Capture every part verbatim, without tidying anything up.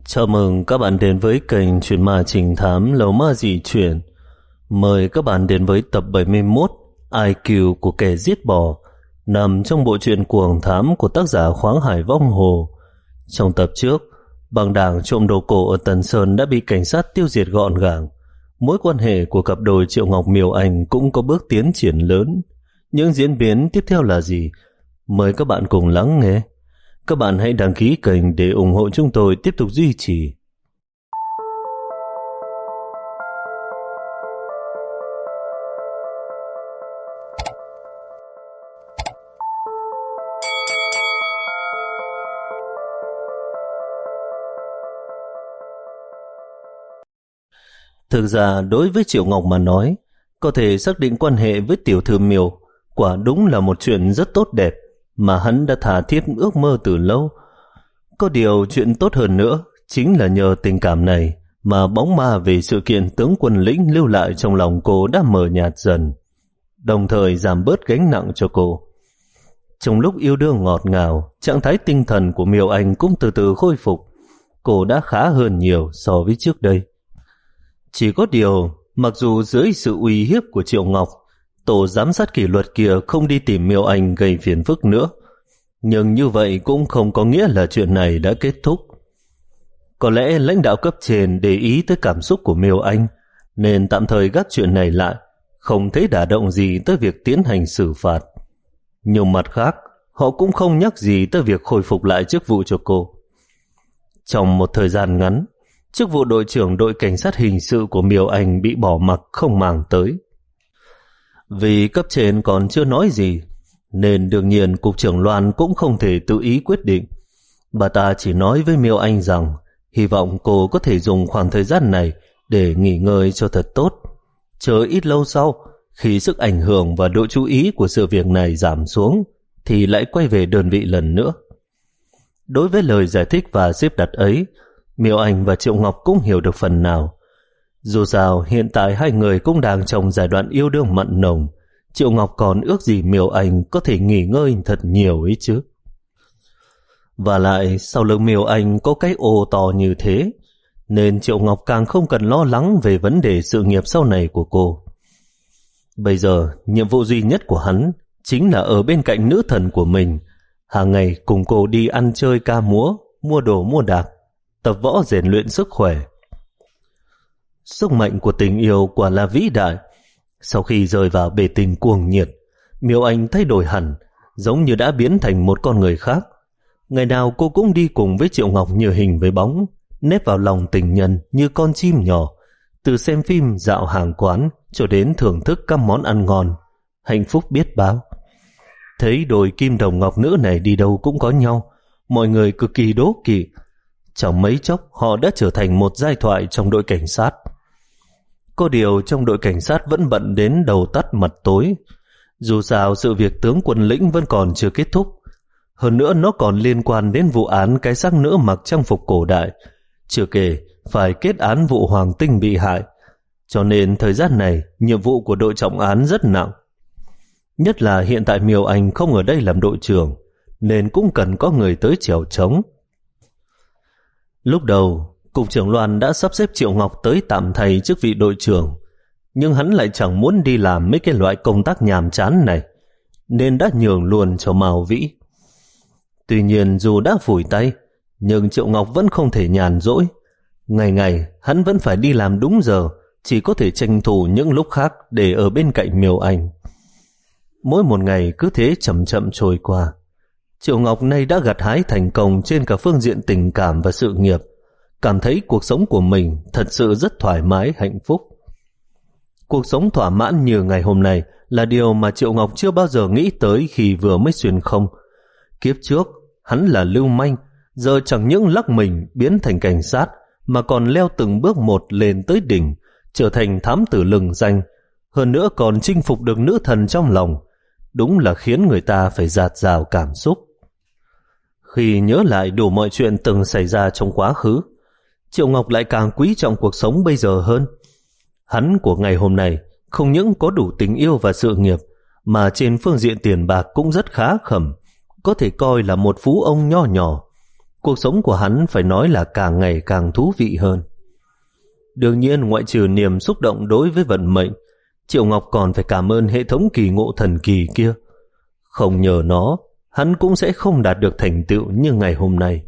Chào mừng các bạn đến với kênh Chuyện Ma Trình Thám Lầu Ma Dị Chuyện. Mời các bạn đến với tập bảy mươi mốt I Q của kẻ giết bò, nằm trong bộ truyện cuồng thám của tác giả Khoáng Hải Vong Hồ. Trong tập trước, băng đảng trộm đồ cổ ở Tần Sơn đã bị cảnh sát tiêu diệt gọn gàng. Mối quan hệ của cặp đôi Triệu Ngọc Miều Anh cũng có bước tiến triển lớn. Những diễn biến tiếp theo là gì? Mời các bạn cùng lắng nghe. Các bạn hãy đăng ký kênh để ủng hộ chúng tôi tiếp tục duy trì. Thực ra đối với Triệu Ngọc mà nói, có thể xác định quan hệ với tiểu thư Miều quả đúng là một chuyện rất tốt đẹp mà hắn đã tha thiết ước mơ từ lâu. Có điều chuyện tốt hơn nữa chính là nhờ tình cảm này mà bóng ma về sự kiện tướng quân lĩnh lưu lại trong lòng cô đã mờ nhạt dần, đồng thời giảm bớt gánh nặng cho cô. Trong lúc yêu đương ngọt ngào, trạng thái tinh thần của Miều Anh cũng từ từ khôi phục. Cô đã khá hơn nhiều so với trước đây. Chỉ có điều, mặc dù dưới sự uy hiếp của Triệu Ngọc, tổ giám sát kỷ luật kia không đi tìm Miều Anh gây phiền phức nữa, nhưng như vậy cũng không có nghĩa là chuyện này đã kết thúc. Có lẽ lãnh đạo cấp trên để ý tới cảm xúc của Miều Anh nên tạm thời gác chuyện này lại, không thấy đả động gì tới việc tiến hành xử phạt. Nhưng mặt khác, họ cũng không nhắc gì tới việc khôi phục lại chức vụ cho cô. Trong một thời gian ngắn, chức vụ đội trưởng đội cảnh sát hình sự của Miều Anh bị bỏ mặc không màng tới. Vì cấp trên còn chưa nói gì, nên đương nhiên cục trưởng Loan cũng không thể tự ý quyết định. Bà ta chỉ nói với Miều Anh rằng hy vọng cô có thể dùng khoảng thời gian này để nghỉ ngơi cho thật tốt. Chờ ít lâu sau, khi sức ảnh hưởng và độ chú ý của sự việc này giảm xuống, thì lại quay về đơn vị lần nữa. Đối với lời giải thích và xếp đặt ấy, Miều Anh và Triệu Ngọc cũng hiểu được phần nào. Dù sao hiện tại hai người cũng đang trong giai đoạn yêu đương mặn nồng, Triệu Ngọc còn ước gì Miều Anh có thể nghỉ ngơi thật nhiều ấy chứ. Và lại sau lưng Miều Anh có cái ô to như thế, nên Triệu Ngọc càng không cần lo lắng về vấn đề sự nghiệp sau này của cô. Bây giờ nhiệm vụ duy nhất của hắn chính là ở bên cạnh nữ thần của mình, hàng ngày cùng cô đi ăn chơi ca múa, mua đồ mua đạc, tập võ rèn luyện sức khỏe. Sức mạnh của tình yêu quả là vĩ đại. Sau khi rơi vào bể tình cuồng nhiệt, Miều Anh thay đổi hẳn, giống như đã biến thành một con người khác. Ngày nào cô cũng đi cùng với Triệu Ngọc như hình với bóng, nép vào lòng tình nhân như con chim nhỏ, từ xem phim dạo hàng quán cho đến thưởng thức các món ăn ngon, hạnh phúc biết bao. Thấy đôi kim đồng ngọc nữ này đi đâu cũng có nhau, mọi người cực kỳ đố kỵ. Chẳng mấy chốc họ đã trở thành một giai thoại trong đội cảnh sát. Có điều trong đội cảnh sát vẫn bận đến đầu tắt mặt tối. Dù sao sự việc tướng quân lĩnh vẫn còn chưa kết thúc. Hơn nữa nó còn liên quan đến vụ án cái xác nữ mặc trang phục cổ đại, chưa kể phải kết án vụ Hoàng Tinh bị hại. Cho nên thời gian này nhiệm vụ của đội trọng án rất nặng. Nhất là hiện tại Miều Anh không ở đây làm đội trưởng, nên cũng cần có người tới chèo trống. Lúc đầu cục trưởng Loan đã sắp xếp Triệu Ngọc tới tạm thay chức vị đội trưởng, nhưng hắn lại chẳng muốn đi làm mấy cái loại công tác nhàm chán này, nên đã nhường luôn cho Mao Vĩ. Tuy nhiên dù đã phủi tay, nhưng Triệu Ngọc vẫn không thể nhàn rỗi. Ngày ngày hắn vẫn phải đi làm đúng giờ, chỉ có thể tranh thủ những lúc khác để ở bên cạnh Miều Anh. Mỗi một ngày cứ thế chậm chậm trôi qua. Triệu Ngọc nay đã gặt hái thành công trên cả phương diện tình cảm và sự nghiệp, cảm thấy cuộc sống của mình thật sự rất thoải mái, hạnh phúc. Cuộc sống thỏa mãn như ngày hôm nay là điều mà Triệu Ngọc chưa bao giờ nghĩ tới khi vừa mới xuyên không. Kiếp trước, hắn là lưu manh, giờ chẳng những lắc mình biến thành cảnh sát, mà còn leo từng bước một lên tới đỉnh, trở thành thám tử lừng danh, hơn nữa còn chinh phục được nữ thần trong lòng. Đúng là khiến người ta phải dạt dào cảm xúc. Khi nhớ lại đủ mọi chuyện từng xảy ra trong quá khứ, Triệu Ngọc lại càng quý trọng cuộc sống bây giờ hơn. Hắn của ngày hôm nay không những có đủ tình yêu và sự nghiệp, mà trên phương diện tiền bạc cũng rất khá khẩm, có thể coi là một phú ông nho nhỏ. cuộc sống của hắn phải nói là càng ngày càng thú vị hơn. Đương nhiên, ngoại trừ niềm xúc động đối với vận mệnh, Triệu Ngọc còn phải cảm ơn hệ thống kỳ ngộ thần kỳ kia. Không nhờ nó, hắn cũng sẽ không đạt được thành tựu như ngày hôm nay.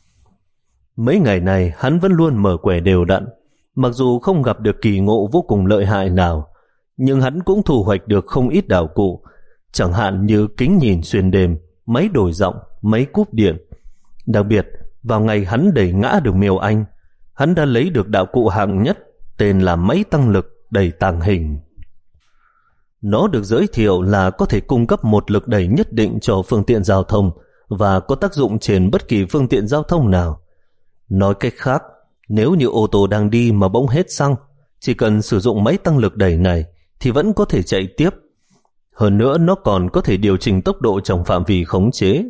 Mấy ngày này hắn vẫn luôn mở quẻ đều đặn, mặc dù không gặp được kỳ ngộ vô cùng lợi hại nào, nhưng hắn cũng thu hoạch được không ít đạo cụ, chẳng hạn như kính nhìn xuyên đêm, máy đổi giọng, máy cúp điện. Đặc biệt, vào ngày hắn đẩy ngã được Miêu Anh, hắn đã lấy được đạo cụ hạng nhất tên là máy tăng lực đẩy tàng hình. Nó được giới thiệu là có thể cung cấp một lực đẩy nhất định cho phương tiện giao thông và có tác dụng trên bất kỳ phương tiện giao thông nào. Nói cách khác, nếu như ô tô đang đi mà bỗng hết xăng, chỉ cần sử dụng máy tăng lực đẩy này thì vẫn có thể chạy tiếp. Hơn nữa nó còn có thể điều chỉnh tốc độ trong phạm vi khống chế.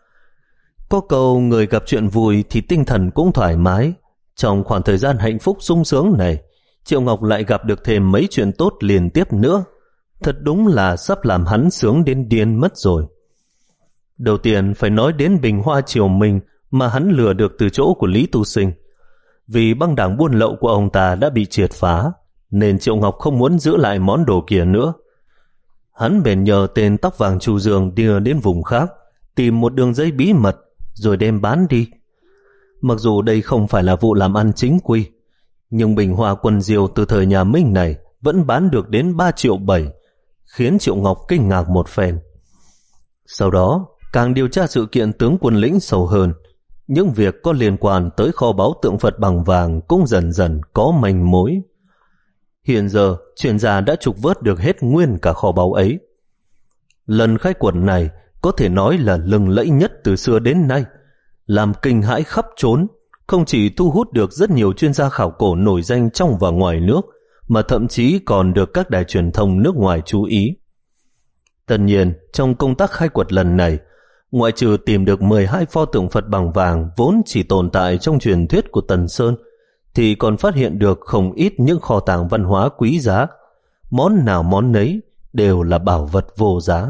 Có câu người gặp chuyện vui thì tinh thần cũng thoải mái. Trong khoảng thời gian hạnh phúc sung sướng này, Triệu Ngọc lại gặp được thêm mấy chuyện tốt liên tiếp nữa. Thật đúng là sắp làm hắn sướng đến điên mất rồi. Đầu tiên phải nói đến bình hoa triều Minh mà hắn lừa được từ chỗ của Lý Tu Sinh. Vì băng đảng buôn lậu của ông ta đã bị triệt phá, nên Triệu Ngọc không muốn giữ lại món đồ kia nữa. Hắn bèn nhờ tên tóc vàng Chu Dương đưa đến vùng khác, tìm một đường dây bí mật rồi đem bán đi. Mặc dù đây không phải là vụ làm ăn chính quy, nhưng bình hoa quần diều từ thời nhà Minh này vẫn bán được đến ba triệu bảy, khiến Triệu Ngọc kinh ngạc một phen. Sau đó, càng điều tra sự kiện tướng quân lĩnh sâu hơn, những việc có liên quan tới kho báu tượng Phật bằng vàng cũng dần dần có manh mối. Hiện giờ, chuyên gia đã trục vớt được hết nguyên cả kho báu ấy. Lần khai quật này có thể nói là lừng lẫy nhất từ xưa đến nay, làm kinh hãi khắp trốn, không chỉ thu hút được rất nhiều chuyên gia khảo cổ nổi danh trong và ngoài nước, mà thậm chí còn được các đài truyền thông nước ngoài chú ý. Tất nhiên, trong công tác khai quật lần này, ngoại trừ tìm được mười hai pho tượng Phật bằng vàng vốn chỉ tồn tại trong truyền thuyết của Tần Sơn, thì còn phát hiện được không ít những kho tàng văn hóa quý giá. Món nào món nấy đều là bảo vật vô giá.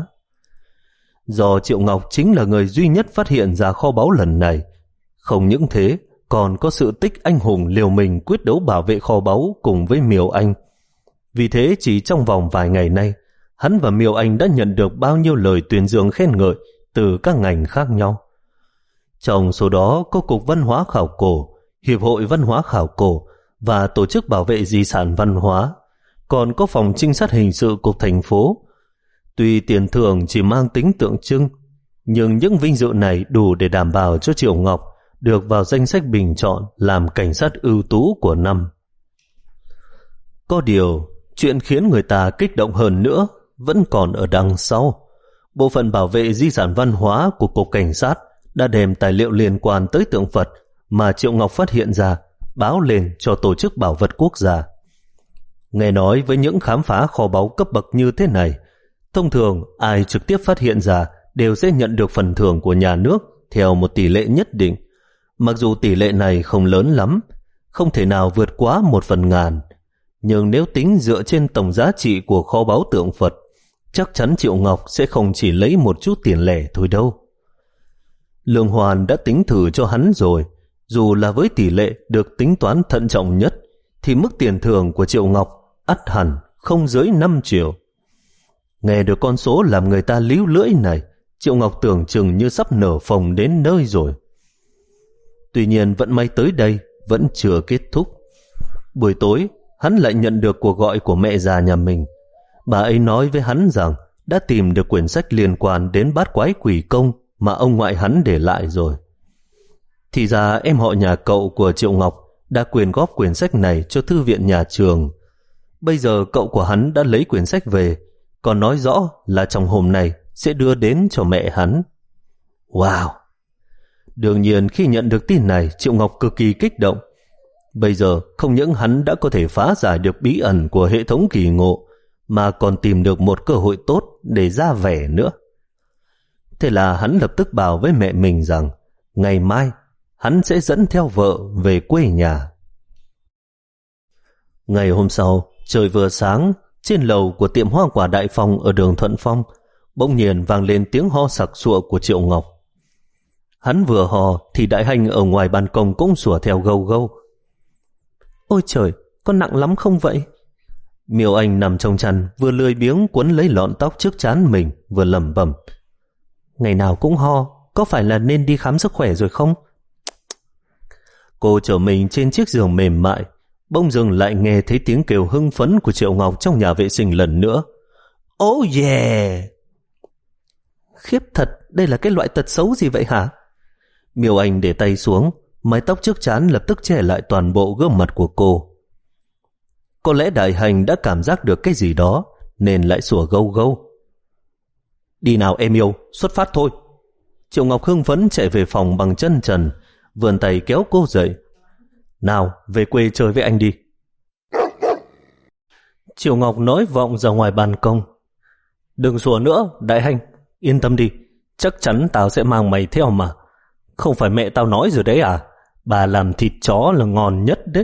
Do Triệu Ngọc chính là người duy nhất phát hiện ra kho báu lần này, không những thế, còn có sự tích anh hùng liều mình quyết đấu bảo vệ kho báu cùng với Miêu Anh. Vì thế chỉ trong vòng vài ngày nay, hắn và Miêu Anh đã nhận được bao nhiêu lời tuyên dương khen ngợi từ các ngành khác nhau. Trong số đó có Cục Văn hóa Khảo cổ, Hiệp hội Văn hóa Khảo cổ và Tổ chức Bảo vệ Di sản Văn hóa, còn có Phòng Trinh sát Hình sự Cục thành phố. Tuy tiền thưởng chỉ mang tính tượng trưng, nhưng những vinh dự này đủ để đảm bảo cho Triệu Ngọc được vào danh sách bình chọn làm cảnh sát ưu tú của năm. Có điều, chuyện khiến người ta kích động hơn nữa vẫn còn ở đằng sau. Bộ phận bảo vệ di sản văn hóa của Cục Cảnh sát đã đem tài liệu liên quan tới tượng Phật mà Triệu Ngọc phát hiện ra, báo lên cho Tổ chức Bảo vật Quốc gia. Nghe nói với những khám phá kho báu cấp bậc như thế này, thông thường ai trực tiếp phát hiện ra đều sẽ nhận được phần thưởng của nhà nước theo một tỷ lệ nhất định. Mặc dù tỷ lệ này không lớn lắm, không thể nào vượt quá một phần ngàn, nhưng nếu tính dựa trên tổng giá trị của kho báu tượng Phật, chắc chắn Triệu Ngọc sẽ không chỉ lấy một chút tiền lẻ thôi đâu. Lương Hoàn đã tính thử cho hắn rồi, dù là với tỷ lệ được tính toán thận trọng nhất, thì mức tiền thưởng của Triệu Ngọc ắt hẳn không dưới năm triệu. Nghe được con số làm người ta líu lưỡi này, Triệu Ngọc tưởng chừng như sắp nở phồng đến nơi rồi. Tuy nhiên vận may tới đây vẫn chưa kết thúc. Buổi tối, hắn lại nhận được cuộc gọi của mẹ già nhà mình. Bà ấy nói với hắn rằng đã tìm được quyển sách liên quan đến bát quái quỷ công mà ông ngoại hắn để lại rồi. Thì ra em họ nhà cậu của Triệu Ngọc đã quyên góp quyển sách này cho thư viện nhà trường. Bây giờ cậu của hắn đã lấy quyển sách về, còn nói rõ là trong hôm nay sẽ đưa đến cho mẹ hắn. Wow! Đương nhiên khi nhận được tin này, Triệu Ngọc cực kỳ kích động. Bây giờ không những hắn đã có thể phá giải được bí ẩn của hệ thống kỳ ngộ, mà còn tìm được một cơ hội tốt để ra vẻ nữa. Thế là hắn lập tức bảo với mẹ mình rằng ngày mai hắn sẽ dẫn theo vợ về quê nhà. Ngày hôm sau, trời vừa sáng, trên lầu của tiệm hoa quả Đại Phong ở đường Thuận Phong bỗng nhiên vang lên tiếng ho sặc sụa của Triệu Ngọc. Hắn vừa hò thì Đại Hành ở ngoài ban công cũng sủa theo gâu gâu. Ôi trời, có nặng lắm không vậy? Miêu Anh nằm trong chăn, vừa lười biếng quấn lấy lọn tóc trước trán mình, vừa lẩm bẩm. Ngày nào cũng ho, có phải là nên đi khám sức khỏe rồi không? Cô trở mình trên chiếc giường mềm mại, bỗng dưng lại nghe thấy tiếng kêu hưng phấn của Triệu Ngọc trong nhà vệ sinh lần nữa. Oh yeah! Khiếp thật, đây là cái loại tật xấu gì vậy hả? Miêu Anh để tay xuống, mái tóc trước trán lập tức che lại toàn bộ gương mặt của cô. Có lẽ Đại Hành đã cảm giác được cái gì đó nên lại sủa gâu gâu. Đi nào em yêu, xuất phát thôi. Triệu Ngọc hưng phấn chạy về phòng bằng chân trần, vươn tay kéo cô dậy. Nào, về quê chơi với anh đi. Triệu Ngọc nói vọng ra ngoài ban công. Đừng sủa nữa, Đại Hành, yên tâm đi, chắc chắn tao sẽ mang mày theo mà. Không phải mẹ tao nói rồi đấy à, bà làm thịt chó là ngon nhất đấy.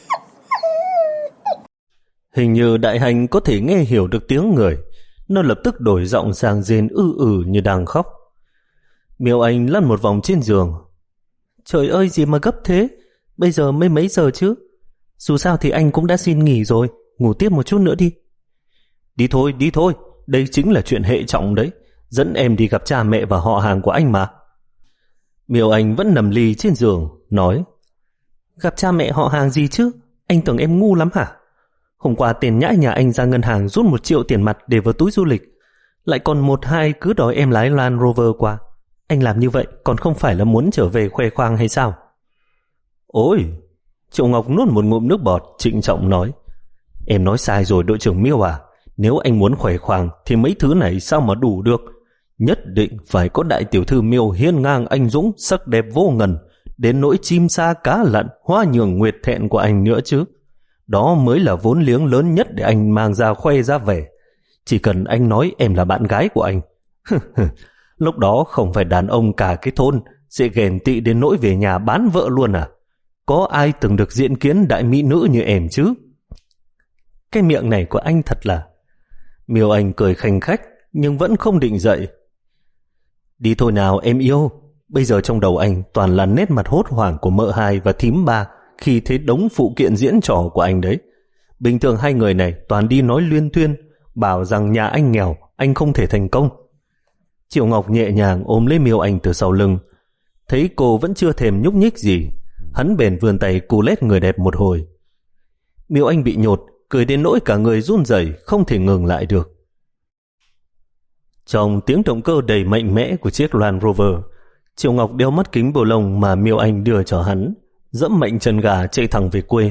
Hình như Đại Hành có thể nghe hiểu được tiếng người, nó lập tức đổi giọng sang rên ư ử như đang khóc. Miêu Anh lăn một vòng trên giường. Trời ơi, gì mà gấp thế, bây giờ mới mấy giờ chứ? Dù sao thì anh cũng đã xin nghỉ rồi, ngủ tiếp một chút nữa đi. Đi thôi, đi thôi, đây chính là chuyện hệ trọng đấy, dẫn em đi gặp cha mẹ và họ hàng của anh mà. Miêu Anh vẫn nằm lì trên giường, nói. Gặp cha mẹ họ hàng gì chứ, anh tưởng em ngu lắm hả? Hôm qua tên nhãi nhà anh ra ngân hàng rút một triệu tiền mặt để vào túi du lịch, lại còn một hai cứ đòi em lái Land Rover qua. Anh làm như vậy còn không phải là muốn trở về khoe khoang hay sao? Ôi! Triệu Ngọc nuốt một ngụm nước bọt, trịnh trọng nói. Em nói sai rồi đội trưởng Miêu à, nếu anh muốn khoe khoang thì mấy thứ này sao mà đủ được. Nhất định phải có đại tiểu thư Miêu hiên ngang anh dũng, sắc đẹp vô ngần, đến nỗi chim sa cá lặn, hoa nhường nguyệt thẹn của anh nữa chứ. Đó mới là vốn liếng lớn nhất để anh mang ra khoe ra vẻ. Chỉ cần anh nói em là bạn gái của anh, lúc đó không phải đàn ông cả cái thôn sẽ ghen tị đến nỗi về nhà bán vợ luôn à? Có ai từng được diện kiến đại mỹ nữ như em chứ? Cái miệng này của anh thật là... Miêu Anh cười khanh khách nhưng vẫn không định dậy. Đi thôi nào em yêu. Bây giờ trong đầu anh toàn là nét mặt hốt hoảng của mợ hai và thím ba khi thấy đống phụ kiện diễn trò của anh đấy. Bình thường hai người này toàn đi nói luyên thuyên, bảo rằng nhà anh nghèo, anh không thể thành công. Triệu Ngọc nhẹ nhàng ôm lấy Miêu Anh từ sau lưng. Thấy cô vẫn chưa thèm nhúc nhích gì, hắn bèn vươn tay cù lét người đẹp một hồi. Miêu Anh bị nhột, cười đến nỗi cả người run rẩy, không thể ngừng lại được. Trong tiếng động cơ đầy mạnh mẽ của chiếc Land Rover, Triệu Ngọc đeo mắt kính bồ lông mà Miêu Anh đưa cho hắn, dẫm mạnh chân gà chạy thẳng về quê.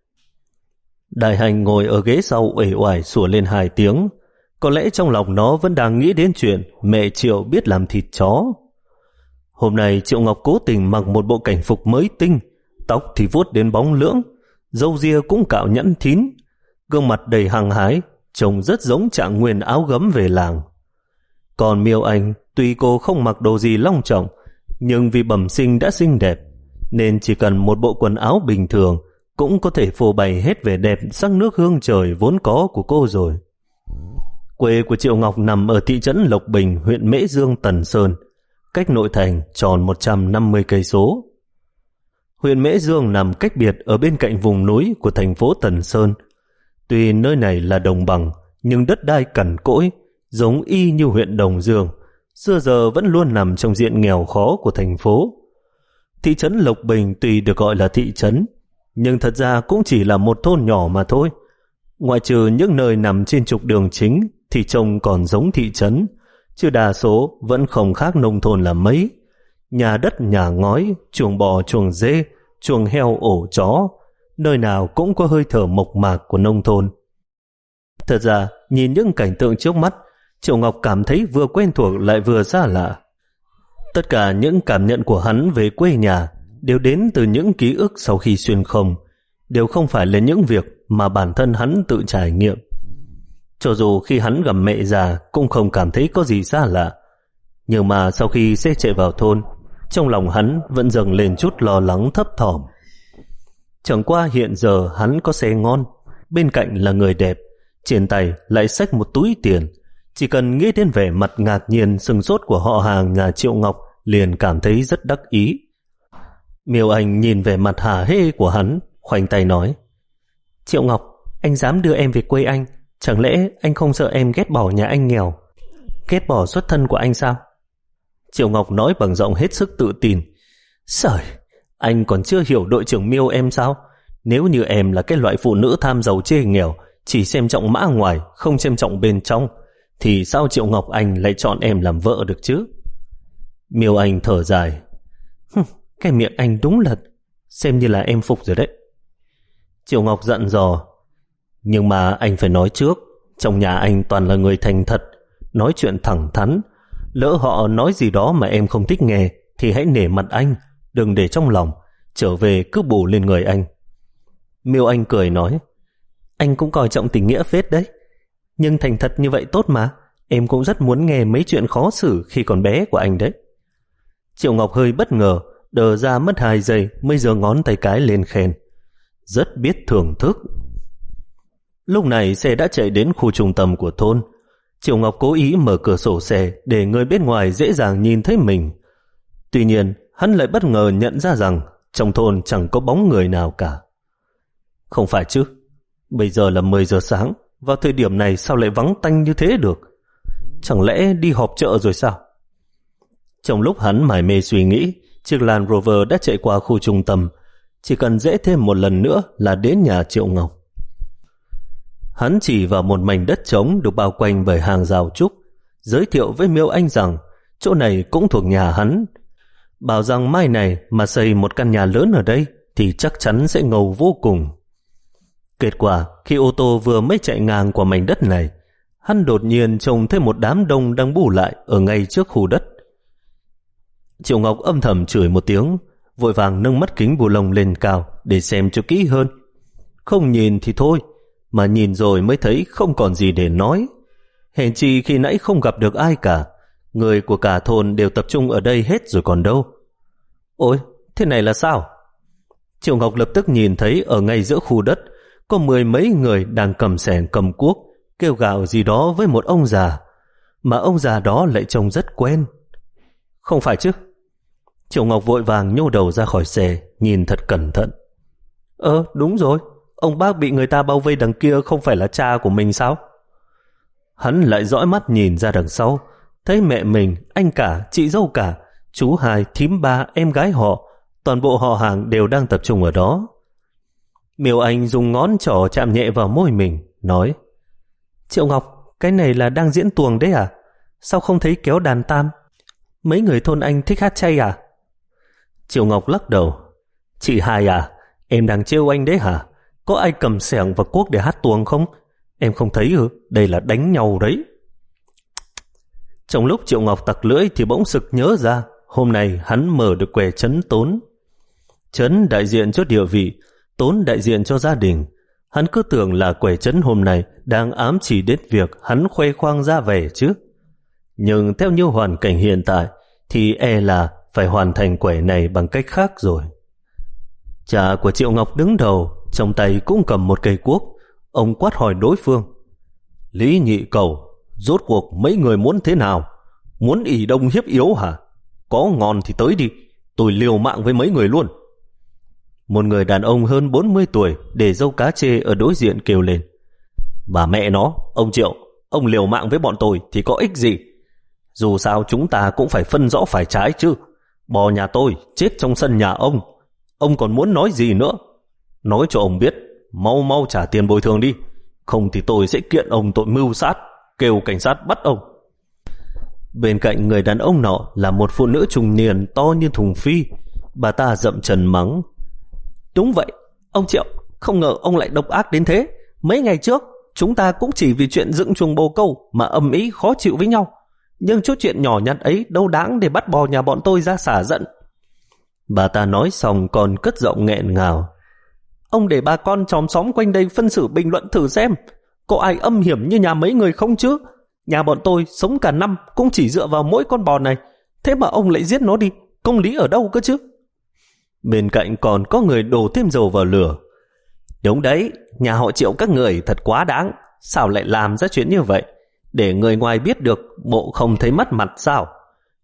Đại Hành ngồi ở ghế sau uể oải sủa lên hai tiếng. Có lẽ trong lòng nó vẫn đang nghĩ đến chuyện mẹ Triệu biết làm thịt chó. Hôm nay Triệu Ngọc cố tình mặc một bộ cảnh phục mới tinh, tóc thì vuốt đến bóng lưỡng, râu ria cũng cạo nhẵn thín, gương mặt đầy hăng hái, trông rất giống Trạng Nguyên áo gấm về làng. Còn Miêu Anh, tuy cô không mặc đồ gì long trọng, nhưng vì bẩm sinh đã xinh đẹp, nên chỉ cần một bộ quần áo bình thường cũng có thể phô bày hết vẻ đẹp sắc nước hương trời vốn có của cô rồi. Quê của Triệu Ngọc nằm ở thị trấn Lộc Bình, huyện Mễ Dương, Tần Sơn, cách nội thành tròn một trăm năm mươi cây số. Huyện Mễ Dương nằm cách biệt ở bên cạnh vùng núi của thành phố Tần Sơn. Tuy nơi này là đồng bằng, nhưng đất đai cằn cỗi, giống y như huyện Đồng Dương, xưa giờ vẫn luôn nằm trong diện nghèo khó của thành phố. Thị trấn Lộc Bình tuy được gọi là thị trấn, nhưng thật ra cũng chỉ là một thôn nhỏ mà thôi. Ngoại trừ những nơi nằm trên trục đường chính thì trông còn giống thị trấn, chứ đa số vẫn không khác nông thôn là mấy. Nhà đất nhà ngói, chuồng bò chuồng dê, chuồng heo ổ chó, nơi nào cũng có hơi thở mộc mạc của nông thôn. Thật ra, nhìn những cảnh tượng trước mắt, Triệu Ngọc cảm thấy vừa quen thuộc lại vừa xa lạ. Tất cả những cảm nhận của hắn về quê nhà đều đến từ những ký ức sau khi xuyên không, đều không phải là những việc mà bản thân hắn tự trải nghiệm. Cho dù khi hắn gặp mẹ già cũng không cảm thấy có gì xa lạ, nhưng mà sau khi xe chạy vào thôn, trong lòng hắn vẫn dâng lên chút lo lắng thấp thỏm. Chẳng qua hiện giờ hắn có xe ngon, bên cạnh là người đẹp, trên tay lại xách một túi tiền. Chỉ cần nghĩ đến vẻ mặt ngạc nhiên sừng sốt của họ hàng nhà Triệu Ngọc liền cảm thấy rất đắc ý. Miêu Anh nhìn về mặt hả hê của hắn, khoanh tay nói: Triệu Ngọc, anh dám đưa em về quê anh, chẳng lẽ anh không sợ em ghét bỏ nhà anh nghèo, ghét bỏ xuất thân của anh sao? Triệu Ngọc nói bằng giọng hết sức tự tin: Sởi, anh còn chưa hiểu đội trưởng Miêu em sao? Nếu như em là cái loại phụ nữ tham giàu chê nghèo, chỉ xem trọng mã ngoài, không xem trọng bên trong, thì sao Triệu Ngọc Anh lại chọn em làm vợ được chứ? Miêu Anh thở dài: Cái miệng anh đúng là xem như là em phục rồi đấy. Triệu Ngọc dặn dò: Nhưng mà anh phải nói trước, trong nhà anh toàn là người thành thật, nói chuyện thẳng thắn. Lỡ họ nói gì đó mà em không thích nghe thì hãy nể mặt anh, đừng để trong lòng, trở về cứ bù lên người anh. Miêu Anh cười nói: Anh cũng coi trọng tình nghĩa phết đấy, nhưng thành thật như vậy tốt mà, em cũng rất muốn nghe mấy chuyện khó xử khi còn bé của anh đấy. Triệu Ngọc hơi bất ngờ, đờ ra mất hai giây mới giơ ngón tay cái lên khen: Rất biết thưởng thức. Lúc này xe đã chạy đến khu trung tâm của thôn. Triệu Ngọc cố ý mở cửa sổ xe để người bên ngoài dễ dàng nhìn thấy mình. Tuy nhiên, hắn lại bất ngờ nhận ra rằng trong thôn chẳng có bóng người nào cả. Không phải chứ, bây giờ là mười giờ sáng, vào thời điểm này sao lại vắng tanh như thế được? Chẳng lẽ đi họp chợ rồi sao? Trong lúc hắn mải mê suy nghĩ, chiếc Land Rover đã chạy qua khu trung tâm, chỉ cần rẽ thêm một lần nữa là đến nhà Triệu Ngọc. Hắn chỉ vào một mảnh đất trống được bao quanh bởi hàng rào trúc, giới thiệu với Miêu Anh rằng chỗ này cũng thuộc nhà hắn, bảo rằng mai này mà xây một căn nhà lớn ở đây thì chắc chắn sẽ ngầu vô cùng. Kết quả, khi ô tô vừa mới chạy ngang qua mảnh đất này, hắn đột nhiên trông thấy một đám đông đang bù lại ở ngay trước khu đất. Triệu Ngọc âm thầm chửi một tiếng, vội vàng nâng mắt kính bù lông lên cao để xem cho kỹ hơn. Không nhìn thì thôi, mà nhìn rồi mới thấy không còn gì để nói. Hèn chi khi nãy không gặp được ai cả, người của cả thôn đều tập trung ở đây hết rồi còn đâu. Ôi, thế này là sao? Triệu Ngọc lập tức nhìn thấy ở ngay giữa khu đất có mười mấy người đang cầm xẻng cầm cuốc kêu gào gì đó với một ông già, mà ông già đó lại trông rất quen. Không phải chứ? Triệu Ngọc vội vàng nhô đầu ra khỏi xe, nhìn thật cẩn thận. Ờ, đúng rồi, ông bác bị người ta bao vây đằng kia không phải là cha của mình sao? Hắn lại dõi mắt nhìn ra đằng sau, thấy mẹ mình, anh cả, chị dâu cả, chú hai, thím ba, em gái họ, toàn bộ họ hàng đều đang tập trung ở đó. Miêu Anh dùng ngón trỏ chạm nhẹ vào môi mình, nói: Triệu Ngọc, cái này là đang diễn tuồng đấy à? Sao không thấy kéo đàn tam? Mấy người thôn anh thích hát chay à? Triệu Ngọc lắc đầu: Chị hai à, em đang trêu anh đấy hả? Có ai cầm xẻng và cuốc để hát tuồng không? Em không thấy ư? Đây là đánh nhau đấy. Trong lúc Triệu Ngọc tặc lưỡi thì bỗng sực nhớ ra hôm nay hắn mở được quẻ trấn Tốn. Trấn đại diện cho địa vị, Tốn đại diện cho gia đình. Hắn cứ tưởng là quẻ trấn hôm nay đang ám chỉ đến việc hắn khoe khoang ra vẻ chứ. Nhưng theo như hoàn cảnh hiện tại thì e là phải hoàn thành quẻ này bằng cách khác rồi. Cha của Triệu Ngọc đứng đầu, trong tay cũng cầm một cây cuốc. Ông quát hỏi đối phương: Lý Nhị Cầu, rốt cuộc mấy người muốn thế nào? Muốn ỷ đông hiếp yếu hả? Có ngon thì tới đi, tôi liều mạng với mấy người luôn. Một người đàn ông hơn bốn mươi tuổi để râu cá chê ở đối diện kêu lên: Bà mẹ nó, ông Triệu, ông liều mạng với bọn tôi thì có ích gì? Dù sao chúng ta cũng phải phân rõ phải trái chứ. Bò nhà tôi chết trong sân nhà ông, ông còn muốn nói gì nữa? Nói cho ông biết, mau mau trả tiền bồi thường đi, không thì tôi sẽ kiện ông tội mưu sát, kêu cảnh sát bắt ông. Bên cạnh người đàn ông nọ là một phụ nữ trung niên to như thùng phi. Bà ta dậm chân mắng: Đúng vậy, ông Triệu, không ngờ ông lại độc ác đến thế. Mấy ngày trước chúng ta cũng chỉ vì chuyện dựng chuồng bồ câu mà ầm ĩ khó chịu với nhau, nhưng chút chuyện nhỏ nhặt ấy đâu đáng để bắt bò nhà bọn tôi ra xả giận. Bà ta nói xong còn cất giọng nghẹn ngào: Ông để bà con chòm xóm quanh đây phân xử bình luận thử xem, có ai âm hiểm như nhà mấy người không chứ? Nhà bọn tôi sống cả năm cũng chỉ dựa vào mỗi con bò này, thế mà ông lại giết nó đi, công lý ở đâu cơ chứ? Bên cạnh còn có người đổ thêm dầu vào lửa: Đúng đấy, nhà họ Triệu các người thật quá đáng, sao lại làm ra chuyện như vậy? Để người ngoài biết được, bộ không thấy mất mặt sao?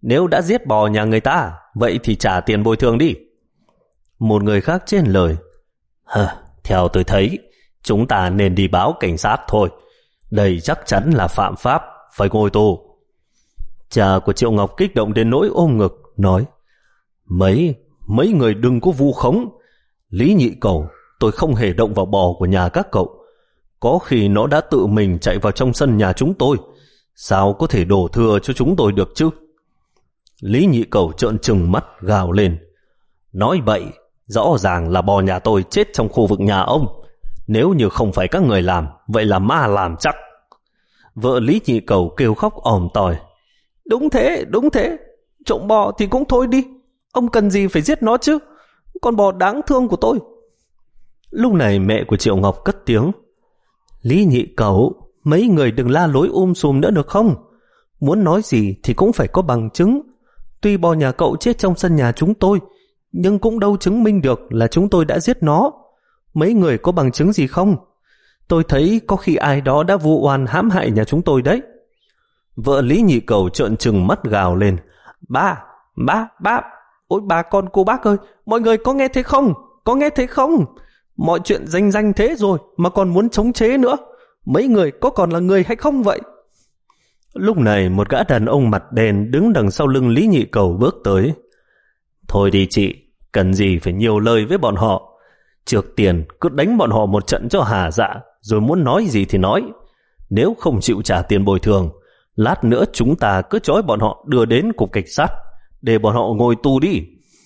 Nếu đã giết bò nhà người ta, vậy thì trả tiền bồi thường đi. Một người khác chen lời. Hờ, theo tôi thấy, chúng ta nên đi báo cảnh sát thôi. Đây chắc chắn là phạm pháp, phải ngồi tù. Cha của Triệu Ngọc kích động đến nỗi ôm ngực, nói: Mấy, mấy người đừng có vu khống. Lý Nhị Cầu, tôi không hề động vào bò của nhà các cậu. Có khi nó đã tự mình chạy vào trong sân nhà chúng tôi. Sao có thể đổ thừa cho chúng tôi được chứ? Lý Nhị Cầu trợn trừng mắt gào lên: Nói bậy, rõ ràng là bò nhà tôi chết trong khu vực nhà ông. Nếu như không phải các người làm, vậy là ma làm chắc. Vợ Lý Nhị Cầu kêu khóc ỏm tỏi: Đúng thế, đúng thế. Trộm bò thì cũng thôi đi, ông cần gì phải giết nó chứ? Con bò đáng thương của tôi. Lúc này mẹ của Triệu Ngọc cất tiếng: Lý Nhị Cầu, mấy người đừng la lối um sùm nữa được không? Muốn nói gì thì cũng phải có bằng chứng. Tuy bò nhà cậu chết trong sân nhà chúng tôi, nhưng cũng đâu chứng minh được là chúng tôi đã giết nó. Mấy người có bằng chứng gì không? Tôi thấy có khi ai đó đã vu oan hãm hại nhà chúng tôi đấy. Vợ Lý Nhị Cầu trợn trừng mắt gào lên: Ba, ba, ba, ôi bà con cô bác ơi, mọi người có nghe thấy không? Có nghe thấy không? Mọi chuyện danh danh thế rồi mà còn muốn chống chế nữa. Mấy người có còn là người hay không vậy? Lúc này một gã đàn ông mặt đen đứng đằng sau lưng Lý Nhị Cầu bước tới. Thôi đi chị, cần gì phải nhiều lời với bọn họ. Trước tiền cứ đánh bọn họ một trận cho hà dạ, rồi muốn nói gì thì nói. Nếu không chịu trả tiền bồi thường, lát nữa chúng ta cứ trói bọn họ đưa đến cục cảnh sát, để bọn họ ngồi tù đi.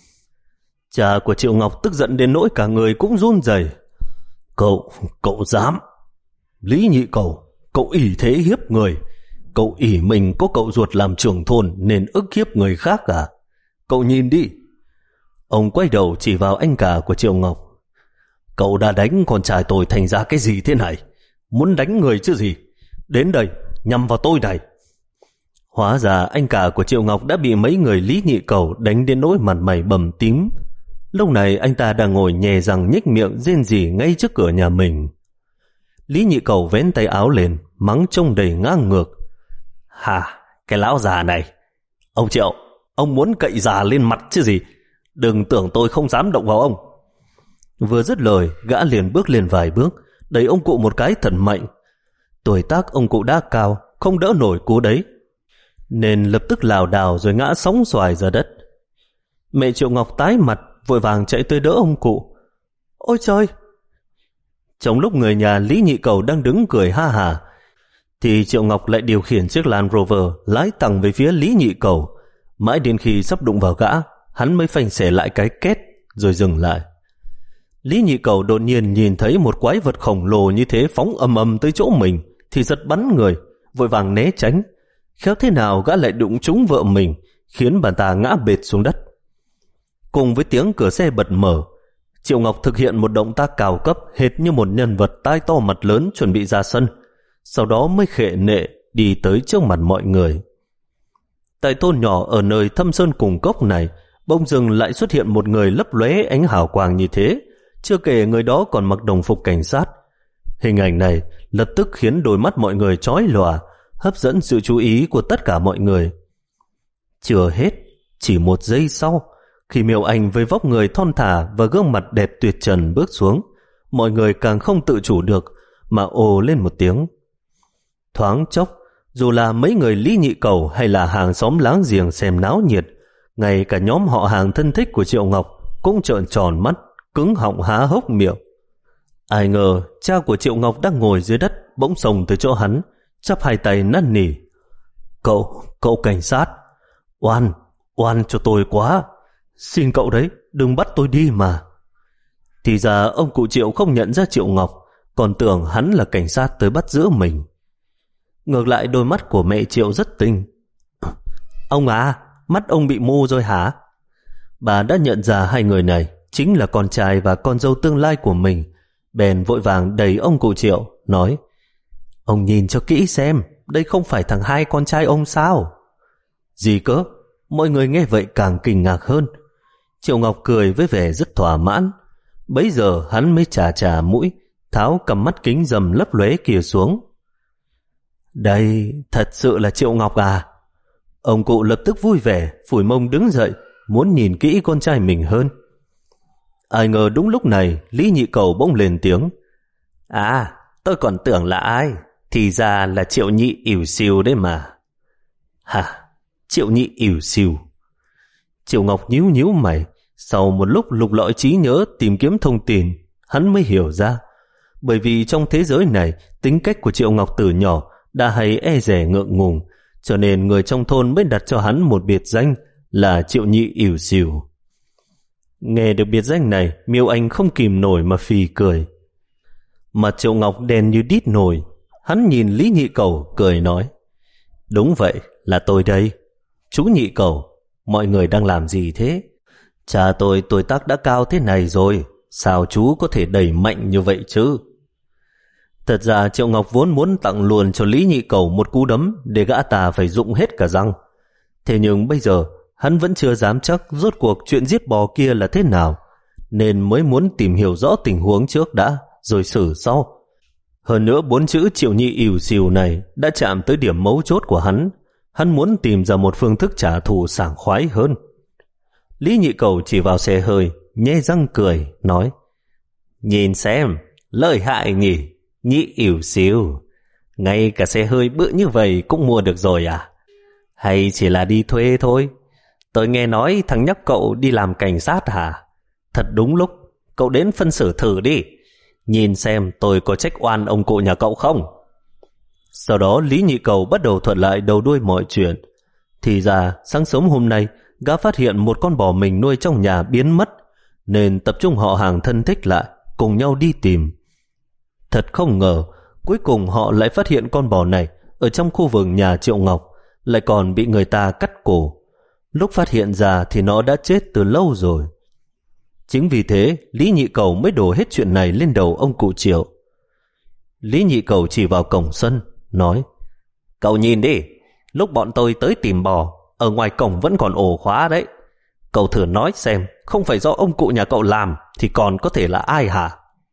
Cha của Triệu Ngọc tức giận đến nỗi cả người cũng run rẩy. Cậu, cậu dám? Lý Nhị Cầu, cậu ỷ thế hiếp người. Cậu ỷ mình có cậu ruột làm trưởng thôn nên ức hiếp người khác à? Cậu nhìn đi. Ông quay đầu chỉ vào anh cả của Triệu Ngọc. Cậu đã đánh con trai tôi thành ra cái gì thế này? Muốn đánh người chứ gì? Đến đây, nhằm vào tôi này. Hóa ra anh cả của Triệu Ngọc đã bị mấy người Lý Nhị Cầu đánh đến nỗi mặt mày bầm tím. Lúc này anh ta đang ngồi nhè răng nhếch miệng rên rỉ ngay trước cửa nhà mình. Lý Nhị Cầu vén tay áo lên, mắng trông đầy ngang ngược. Hà, cái lão già này. Ông Triệu, ông muốn cậy già lên mặt chứ gì? Đừng tưởng tôi không dám động vào ông. Vừa dứt lời, gã liền bước lên vài bước, đẩy ông cụ một cái thật mạnh. Tuổi tác ông cụ đã cao, không đỡ nổi cú đấy, nên lập tức lảo đảo rồi ngã sóng xoài ra đất. Mẹ Triệu Ngọc tái mặt, vội vàng chạy tới đỡ ông cụ. Ôi trời! Trong lúc người nhà Lý Nhị Cầu đang đứng cười ha hả, thì Triệu Ngọc lại điều khiển chiếc Land Rover lái thẳng về phía Lý Nhị Cầu. Mãi đến khi sắp đụng vào gã, hắn mới phanh xẻ lại cái két rồi dừng lại. Lý Nhị Cầu đột nhiên nhìn thấy một quái vật khổng lồ như thế phóng ầm ầm tới chỗ mình thì giật bắn người, vội vàng né tránh. Khéo thế nào gã lại đụng trúng vợ mình, khiến bà ta ngã bệt xuống đất. Cùng với tiếng cửa xe bật mở, Triệu Ngọc thực hiện một động tác cao cấp hệt như một nhân vật tai to mặt lớn chuẩn bị ra sân, sau đó mới khệ nệ đi tới trước mặt mọi người. Tại thôn nhỏ ở nơi thâm sơn cùng cốc này, bỗng dưng lại xuất hiện một người lấp lóe ánh hào quang như thế, chưa kể người đó còn mặc đồng phục cảnh sát. Hình ảnh này lập tức khiến đôi mắt mọi người chói lòa, hấp dẫn sự chú ý của tất cả mọi người. Chưa hết, chỉ một giây sau, khi Miêu Anh với vóc người thon thả và gương mặt đẹp tuyệt trần bước xuống, mọi người càng không tự chủ được mà ồ lên một tiếng. Thoáng chốc, dù là mấy người Lý Nhị Cầu hay là hàng xóm láng giềng xem náo nhiệt, ngay cả nhóm họ hàng thân thích của Triệu Ngọc cũng trợn tròn mắt, cứng họng há hốc miệng. Ai ngờ cha của Triệu Ngọc đang ngồi dưới đất bỗng xông tới chỗ hắn, chắp hai tay năn nỉ. Cậu, cậu cảnh sát, oan, oan cho tôi quá. Xin cậu đấy, đừng bắt tôi đi mà. Thì ra ông cụ Triệu không nhận ra Triệu Ngọc, còn tưởng hắn là cảnh sát tới bắt giữ mình. Ngược lại đôi mắt của mẹ Triệu rất tinh. Ông à, mắt ông bị mù rồi hả? Bà đã nhận ra hai người này chính là con trai và con dâu tương lai của mình, bèn vội vàng đẩy ông cụ Triệu, nói: Ông nhìn cho kỹ xem, đây không phải thằng hai con trai ông sao? Gì cơ? Mọi người nghe vậy càng kinh ngạc hơn. Triệu Ngọc cười với vẻ rất thỏa mãn. Bấy giờ hắn mới chà chà mũi, tháo cầm mắt kính râm lấp lóe kia xuống. Đây thật sự là Triệu Ngọc à? Ông cụ lập tức vui vẻ, phủi mông đứng dậy, muốn nhìn kỹ con trai mình hơn. Ai ngờ đúng lúc này, Lý Nhị Cầu bỗng lên tiếng. À, tôi còn tưởng là ai, thì ra là Triệu Nhị ỉu xìu đấy mà. Hả? Triệu Nhị ỉu xìu? Triệu Ngọc nhíu nhíu mày, sau một lúc lục lọi trí nhớ tìm kiếm thông tin, hắn mới hiểu ra. Bởi vì trong thế giới này, tính cách của Triệu Ngọc từ nhỏ đã hay e dè ngượng ngùng, cho nên người trong thôn mới đặt cho hắn một biệt danh là Triệu Nhị ỉu xìu. Nghe được biệt danh này, Miêu Anh không kìm nổi mà phì cười. Mặt Triệu Ngọc đen như đít nồi, hắn nhìn Lý Nhị Cầu cười nói. Đúng vậy, là tôi đây. Chú Nhị Cầu, mọi người đang làm gì thế? Cha tôi tuổi tác đã cao thế này rồi, sao chú có thể đẩy mạnh như vậy chứ? Thật ra Triệu Ngọc vốn muốn tặng luôn cho Lý Nhị Cầu một cú đấm để gã ta phải rụng hết cả răng. Thế nhưng bây giờ hắn vẫn chưa dám chắc rốt cuộc chuyện giết bò kia là thế nào, nên mới muốn tìm hiểu rõ tình huống trước đã, rồi xử sau. Hơn nữa bốn chữ Triệu Nhị ỉu xìu này đã chạm tới điểm mấu chốt của hắn. Hắn muốn tìm ra một phương thức trả thù sảng khoái hơn. Lý Nhị Cầu chỉ vào xe hơi, nhe răng cười, nói. Nhìn xem, lợi hại nhỉ, Nhị ỉu xìu. Ngay cả xe hơi bự như vậy cũng mua được rồi à? Hay chỉ là đi thuê thôi? Tôi nghe nói thằng nhóc cậu đi làm cảnh sát hả? Thật đúng lúc, cậu đến phân xử thử đi. Nhìn xem tôi có trách oan ông cụ nhà cậu không? Sau đó Lý Nhị Cầu bắt đầu thuật lại đầu đuôi mọi chuyện. Thì ra sáng sớm hôm nay gã phát hiện một con bò mình nuôi trong nhà biến mất, nên tập trung họ hàng thân thích lại cùng nhau đi tìm. Thật không ngờ cuối cùng họ lại phát hiện con bò này ở trong khu vườn nhà Triệu Ngọc, lại còn bị người ta cắt cổ. Lúc phát hiện ra thì nó đã chết từ lâu rồi. Chính vì thế Lý Nhị Cầu mới đổ hết chuyện này lên đầu ông cụ Triệu. Lý Nhị Cầu chỉ vào cổng sân, nói. Cậu nhìn đi, lúc bọn tôi tới tìm bò, ở ngoài cổng vẫn còn ổ khóa đấy. Cậu thử nói xem, không phải do ông cụ nhà cậu làm thì còn có thể là ai hả?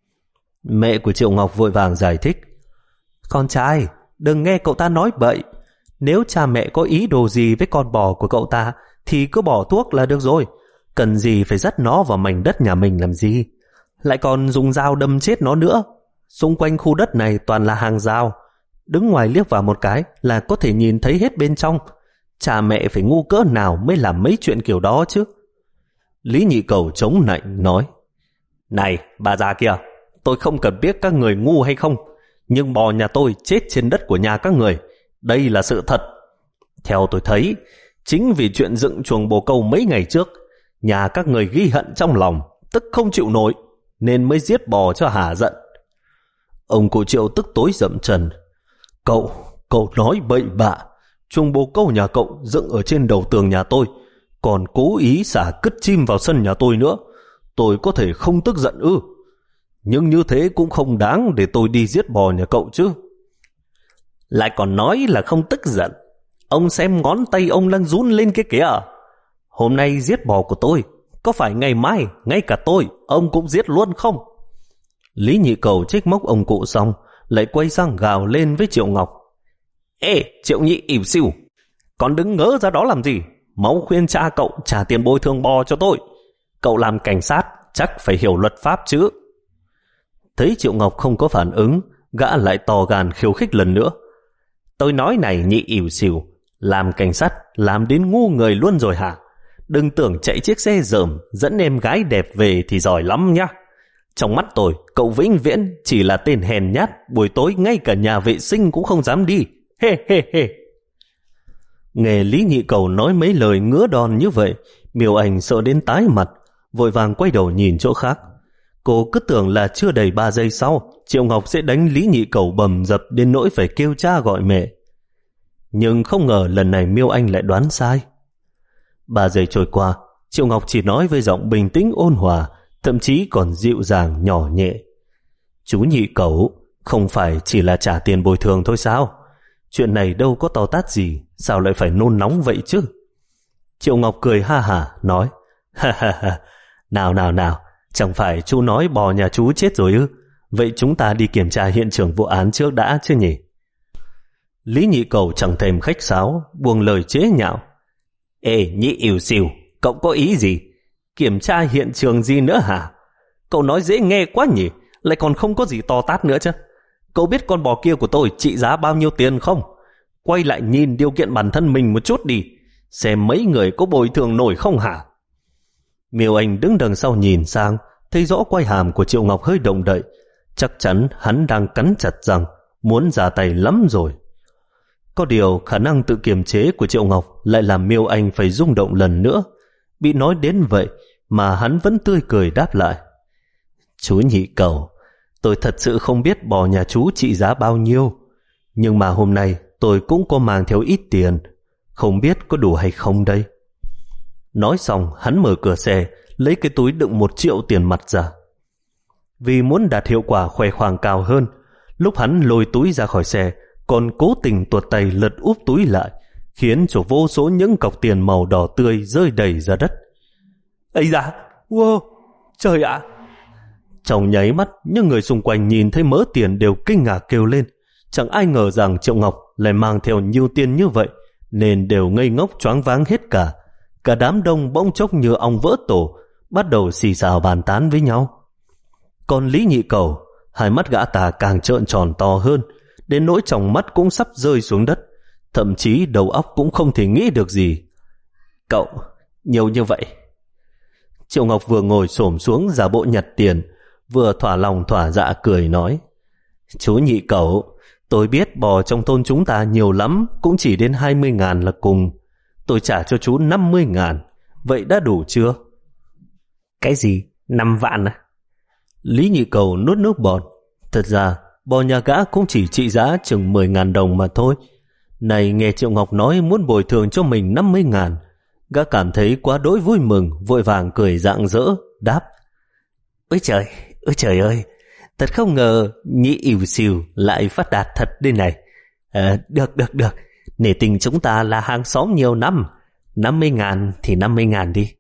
Mẹ của Triệu Ngọc vội vàng giải thích. Con trai, đừng nghe cậu ta nói bậy. Nếu cha mẹ có ý đồ gì với con bò của cậu ta thì cứ bỏ thuốc là được rồi. Cần gì phải dắt nó vào mảnh đất nhà mình làm gì? Lại còn dùng dao đâm chết nó nữa. Xung quanh khu đất này toàn là hàng rào, đứng ngoài liếc vào một cái là có thể nhìn thấy hết bên trong. Cha mẹ phải ngu cỡ nào mới làm mấy chuyện kiểu đó chứ? Lý Nhị Cầu chống nạnh nói. Này bà già kia, tôi không cần biết các người ngu hay không, nhưng bò nhà tôi chết trên đất của nhà các người, đây là sự thật. Theo tôi thấy, chính vì chuyện dựng chuồng bồ câu mấy ngày trước, nhà các người ghi hận trong lòng, tức không chịu nổi, nên mới giết bò cho hả giận. Ông cụ Triệu tức tối dậm chân. Cậu, cậu nói bậy bạ. Chuồng bồ câu nhà cậu dựng ở trên đầu tường nhà tôi, còn cố ý xả cứt chim vào sân nhà tôi nữa. Tôi có thể không tức giận ư? Nhưng như thế cũng không đáng để tôi đi giết bò nhà cậu chứ. Lại còn nói là không tức giận. Ông xem ngón tay ông đang run lên cái kìa. Hôm nay giết bò của tôi, có phải ngày mai ngay cả tôi ông cũng giết luôn không? Lý Nhị Cầu trách móc ông cụ xong, lại quay sang gào lên với Triệu Ngọc. Ê Triệu Nhị ỉu xìu, còn đứng ngớ ra đó làm gì? Máu khuyên cha cậu trả tiền bồi thường bò cho tôi. Cậu làm cảnh sát chắc phải hiểu luật pháp chứ. Thấy Triệu Ngọc không có phản ứng, gã lại to gan khiêu khích lần nữa. Tôi nói này Nhị ỉu xìu, làm cảnh sát làm đến ngu người luôn rồi hả? Đừng tưởng chạy chiếc xe dởm dẫn em gái đẹp về thì giỏi lắm nhá. Trong mắt tôi, cậu vĩnh viễn chỉ là tên hèn nhát, buổi tối ngay cả nhà vệ sinh cũng không dám đi. Hê hê hê. Nghe Lý Nhị Cầu nói mấy lời ngứa đòn như vậy, Miêu Anh sợ đến tái mặt, vội vàng quay đầu nhìn chỗ khác. Cô cứ tưởng là chưa đầy ba giây sau, Triệu Ngọc sẽ đánh Lý Nhị Cầu bầm dập đến nỗi phải kêu cha gọi mẹ. Nhưng không ngờ lần này Miêu Anh lại đoán sai. Ba giây trôi qua, Triệu Ngọc chỉ nói với giọng bình tĩnh ôn hòa, thậm chí còn dịu dàng nhỏ nhẹ. Chú Nhị Cầu, không phải chỉ là trả tiền bồi thường thôi sao? Chuyện này đâu có to tát gì, sao lại phải nôn nóng vậy chứ? Triệu Ngọc cười ha hả nói. Ha ha ha, nào nào nào, chẳng phải chú nói bò nhà chú chết rồi ư? Vậy chúng ta đi kiểm tra hiện trường vụ án trước đã chứ nhỉ? Lý Nhị Cầu chẳng thèm khách sáo, buông lời chế nhạo. Ê Nhị ỉu xìu, cậu có ý gì? Kiểm tra hiện trường gì nữa hả? Cậu nói dễ nghe quá nhỉ, lại còn không có gì to tát nữa chứ. Cậu biết con bò kia của tôi trị giá bao nhiêu tiền không? Quay lại nhìn điều kiện bản thân mình một chút đi, xem mấy người có bồi thường nổi không hả? Miêu Anh đứng đằng sau nhìn sang, thấy rõ quai hàm của Triệu Ngọc hơi động đậy. Chắc chắn hắn đang cắn chặt răng, muốn ra tay lắm rồi. Có điều khả năng tự kiềm chế của Triệu Ngọc lại làm Miêu Anh phải rung động lần nữa. Bị nói đến vậy mà hắn vẫn tươi cười đáp lại. Chú Nhị Cầu, tôi thật sự không biết bò nhà chú trị giá bao nhiêu, nhưng mà hôm nay tôi cũng có mang theo ít tiền, không biết có đủ hay không đây. Nói xong hắn mở cửa xe, lấy cái túi đựng một triệu tiền mặt ra. Vì muốn đạt hiệu quả khoe khoang cao hơn, lúc hắn lôi túi ra khỏi xe còn cố tình tuột tay lật úp túi lại, khiến cho vô số những cọc tiền màu đỏ tươi rơi đầy ra đất. Ây da, wow, trời ạ! Trong nháy mắt, những người xung quanh nhìn thấy mớ tiền đều kinh ngạc kêu lên. Chẳng ai ngờ rằng Triệu Ngọc lại mang theo nhiều tiền như vậy, nên đều ngây ngốc choáng váng hết cả. Cả đám đông bỗng chốc như ong vỡ tổ, bắt đầu xì xào bàn tán với nhau. Còn Lý Nhị Cầu, hai mắt gã ta càng trợn tròn to hơn, đến nỗi tròng mắt cũng sắp rơi xuống đất, thậm chí đầu óc cũng không thể nghĩ được gì. Cậu, nhiều như vậy? Triệu Ngọc vừa ngồi xổm xuống giả bộ nhặt tiền, vừa thỏa lòng thỏa dạ cười nói. Chú Nhị Cầu, tôi biết bò trong thôn chúng ta nhiều lắm, cũng chỉ đến hai mươi ngàn là cùng. Tôi trả cho chú năm mươi ngàn, vậy đã đủ chưa? Cái gì? Năm vạn à? Lý Nhị Cầu nuốt nước bọt. Thật ra bò nhà gã cũng chỉ trị giá chừng mười ngàn đồng mà thôi. Này nghe Triệu Ngọc nói muốn bồi thường cho mình năm mươi ngàn, gã cảm thấy quá đỗi vui mừng, vội vàng cười rạng rỡ, đáp. Ôi trời, ôi trời ơi, thật không ngờ Nhị ỉu xìu lại phát đạt thật đây này. À, được, được, được, nể tình chúng ta là hàng xóm nhiều năm, năm mươi ngàn thì năm mươi ngàn đi.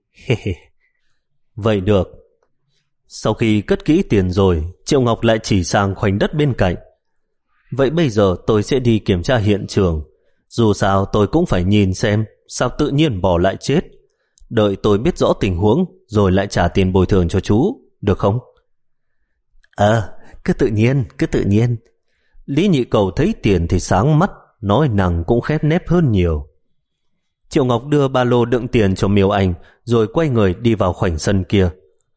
Vậy được. Sau khi cất kỹ tiền rồi, Triệu Ngọc lại chỉ sang khoảnh đất bên cạnh. Vậy bây giờ tôi sẽ đi kiểm tra hiện trường. Dù sao tôi cũng phải nhìn xem sao tự nhiên bò lại chết. Đợi tôi biết rõ tình huống rồi lại trả tiền bồi thường cho chú, được không? Ờ, cứ tự nhiên, cứ tự nhiên. Lý Nhị Cầu thấy tiền thì sáng mắt, nói năng cũng khép nép hơn nhiều. Triệu Ngọc đưa ba lô đựng tiền cho Miêu Anh, rồi quay người đi vào khoảnh sân kia.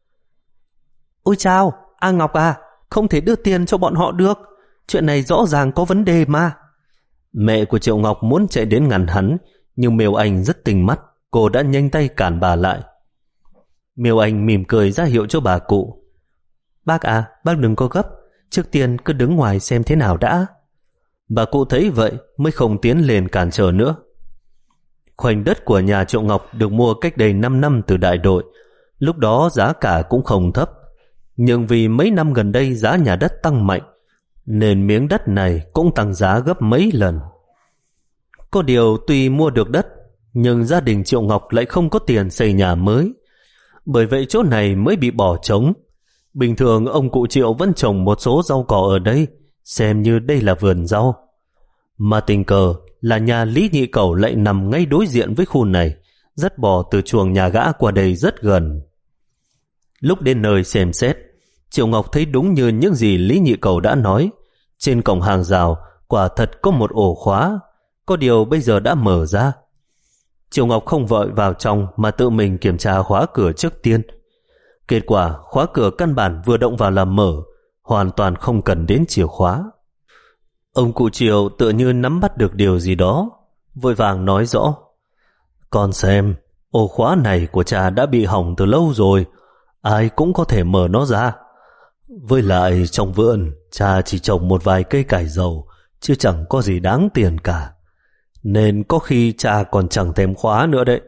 Ôi chao, A Ngọc à, không thể đưa tiền cho bọn họ được. Chuyện này rõ ràng có vấn đề mà. Mẹ của Triệu Ngọc muốn chạy đến ngăn hắn, nhưng Miêu Anh rất tinh mắt, cô đã nhanh tay cản bà lại. Miêu Anh mỉm cười ra hiệu cho bà cụ. Bác à, bác đừng có gấp, trước tiên cứ đứng ngoài xem thế nào đã. Bà cụ thấy vậy mới không tiến lên cản trở nữa. Khoảnh đất của nhà Triệu Ngọc được mua cách đây năm năm từ đại đội. Lúc đó giá cả cũng không thấp, nhưng vì mấy năm gần đây giá nhà đất tăng mạnh, nên miếng đất này cũng tăng giá gấp mấy lần. Có điều tuy mua được đất, nhưng gia đình Triệu Ngọc lại không có tiền xây nhà mới, bởi vậy chỗ này mới bị bỏ trống. Bình thường ông cụ Triệu vẫn trồng một số rau cỏ ở đây, xem như đây là vườn rau. Mà tình cờ là nhà Lý Nhị Cầu lại nằm ngay đối diện với khu này, dắt bò từ chuồng nhà gã qua đây rất gần. Lúc đến nơi xem xét, Triệu Ngọc thấy đúng như những gì Lý Nhị Cầu đã nói. Trên cổng hàng rào quả thật có một ổ khóa, có điều bây giờ đã mở ra. Triệu Ngọc không vội vào trong mà tự mình kiểm tra khóa cửa trước tiên. Kết quả khóa cửa căn bản vừa động vào là mở, hoàn toàn không cần đến chìa khóa. Ông cụ Triệu tựa như nắm bắt được điều gì đó, vội vàng nói rõ. Con xem, ổ khóa này của cha đã bị hỏng từ lâu rồi, ai cũng có thể mở nó ra. Với lại trong vườn cha chỉ trồng một vài cây cải dầu, chứ chẳng có gì đáng tiền cả, nên có khi cha còn chẳng thèm khóa nữa đấy.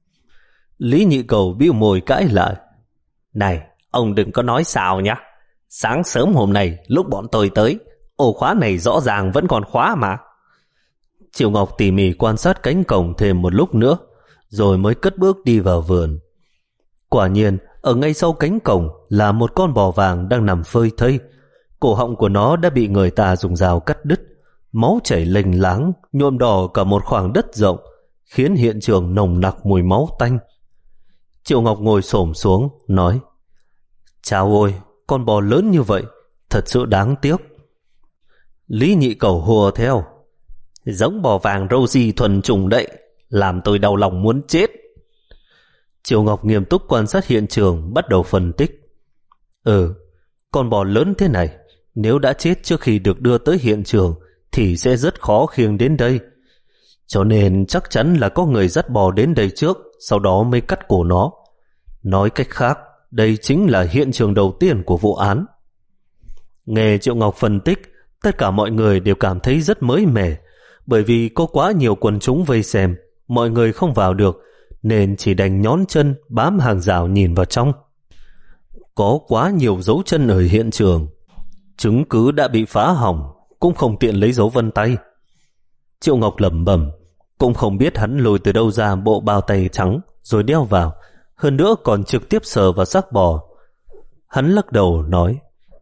Lý Nhị Cầu bĩu môi cãi lại. Này, ông đừng có nói xạo nhá. Sáng sớm hôm nay lúc bọn tôi tới, ổ khóa này rõ ràng vẫn còn khóa mà. Triệu Ngọc tỉ mỉ quan sát cánh cổng thêm một lúc nữa, rồi mới cất bước đi vào vườn. Quả nhiên, ở ngay sau cánh cổng là một con bò vàng đang nằm phơi thây. Cổ họng của nó đã bị người ta dùng dao cắt đứt, máu chảy lênh láng, nhuộm đỏ cả một khoảng đất rộng, khiến hiện trường nồng nặc mùi máu tanh. Triệu Ngọc ngồi xổm xuống, nói: Chao ôi, con bò lớn như vậy, thật sự đáng tiếc. Lý Nhị Cẩu hùa theo: Giống bò vàng Rosie thuần chủng đấy, làm tôi đau lòng muốn chết. Triệu Ngọc nghiêm túc quan sát hiện trường, bắt đầu phân tích. Ừ, con bò lớn thế này, nếu đã chết trước khi được đưa tới hiện trường thì sẽ rất khó khiêng đến đây. Cho nên chắc chắn là có người dắt bò đến đây trước, sau đó mới cắt cổ nó. Nói cách khác, đây chính là hiện trường đầu tiên của vụ án. Nghe Triệu Ngọc phân tích, tất cả mọi người đều cảm thấy rất mới mẻ, bởi vì có quá nhiều quần chúng vây xem, mọi người không vào được, nên chỉ đành nhón chân bám hàng rào nhìn vào trong. Có quá nhiều dấu chân ở hiện trường, chứng cứ đã bị phá hỏng, cũng không tiện lấy dấu vân tay. Triệu Ngọc lẩm bẩm, cũng không biết hắn lôi từ đâu ra bộ bao tay trắng rồi đeo vào, hơn nữa còn trực tiếp sờ vào xác bò. Hắn lắc đầu nói: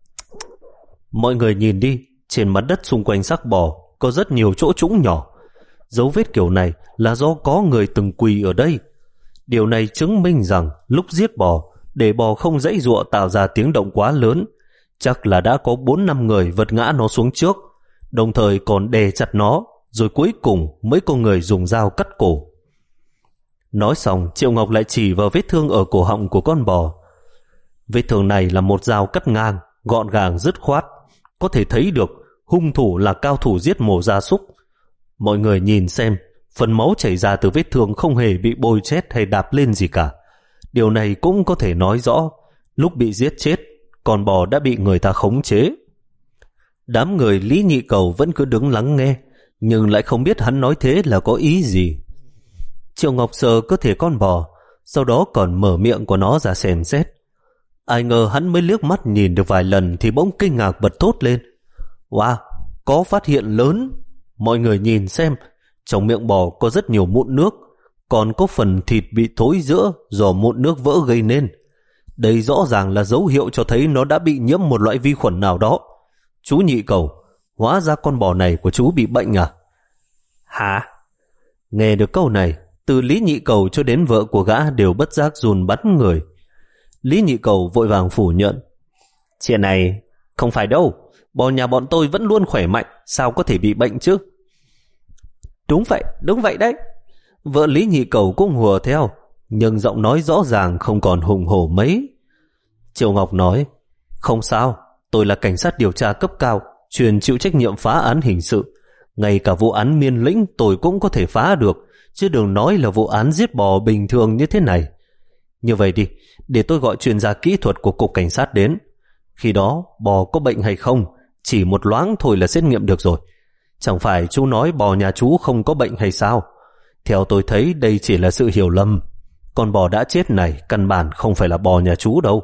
Mọi người nhìn đi, trên mặt đất xung quanh xác bò có rất nhiều chỗ trũng nhỏ. Dấu vết kiểu này là do có người từng quỳ ở đây. Điều này chứng minh rằng lúc giết bò, để bò không giãy giụa tạo ra tiếng động quá lớn, chắc là đã có bốn năm người vật ngã nó xuống trước, đồng thời còn đè chặt nó, rồi cuối cùng mới có người dùng dao cắt cổ. Nói xong, Triệu Ngọc lại chỉ vào vết thương ở cổ họng của con bò. Vết thương này là một dao cắt ngang, gọn gàng dứt khoát, có thể thấy được hung thủ là cao thủ giết mổ gia súc. Mọi người nhìn xem, phần máu chảy ra từ vết thương không hề bị bôi chét hay đạp lên gì cả. Điều này cũng có thể nói rõ lúc bị giết chết, con bò đã bị người ta khống chế. Đám người Lý Nhị Cẩu vẫn cứ đứng lắng nghe, nhưng lại không biết hắn nói thế là có ý gì. Triệu Ngọc sờ cơ thể con bò, sau đó còn mở miệng của nó ra xem xét. Ai ngờ hắn mới liếc mắt nhìn được vài lần thì bỗng kinh ngạc bật thốt lên: Wow, có phát hiện lớn! Mọi người nhìn xem, trong miệng bò có rất nhiều mụn nước, còn có phần thịt bị thối rữa do mụn nước vỡ gây nên. Đây rõ ràng là dấu hiệu cho thấy nó đã bị nhiễm một loại vi khuẩn nào đó. Chú Nhị Cẩu, hóa ra con bò này của chú bị bệnh à? Hả? Nghe được câu này, từ Lý Nhị Cẩu cho đến vợ của gã đều bất giác run bắn người. Lý Nhị Cẩu vội vàng phủ nhận: Chuyện này không phải đâu, bò nhà bọn tôi vẫn luôn khỏe mạnh, sao có thể bị bệnh chứ? Đúng vậy, đúng vậy đấy. Vợ Lý Nhị Cẩu cũng hùa theo, nhưng giọng nói rõ ràng không còn hùng hổ mấy. Triệu Ngọc nói: Không sao, tôi là cảnh sát điều tra cấp cao, chuyên chịu trách nhiệm phá án hình sự. Ngay cả vụ án Miên Lĩnh tôi cũng có thể phá được, chứ đừng nói là vụ án giết bò bình thường như thế này. Như vậy đi, để tôi gọi chuyên gia kỹ thuật của cục cảnh sát đến. Khi đó bò có bệnh hay không, chỉ một loáng thôi là xét nghiệm được rồi. Chẳng phải chú nói bò nhà chú không có bệnh hay sao? Theo tôi thấy đây chỉ là sự hiểu lầm. Con bò đã chết này căn bản không phải là bò nhà chú đâu.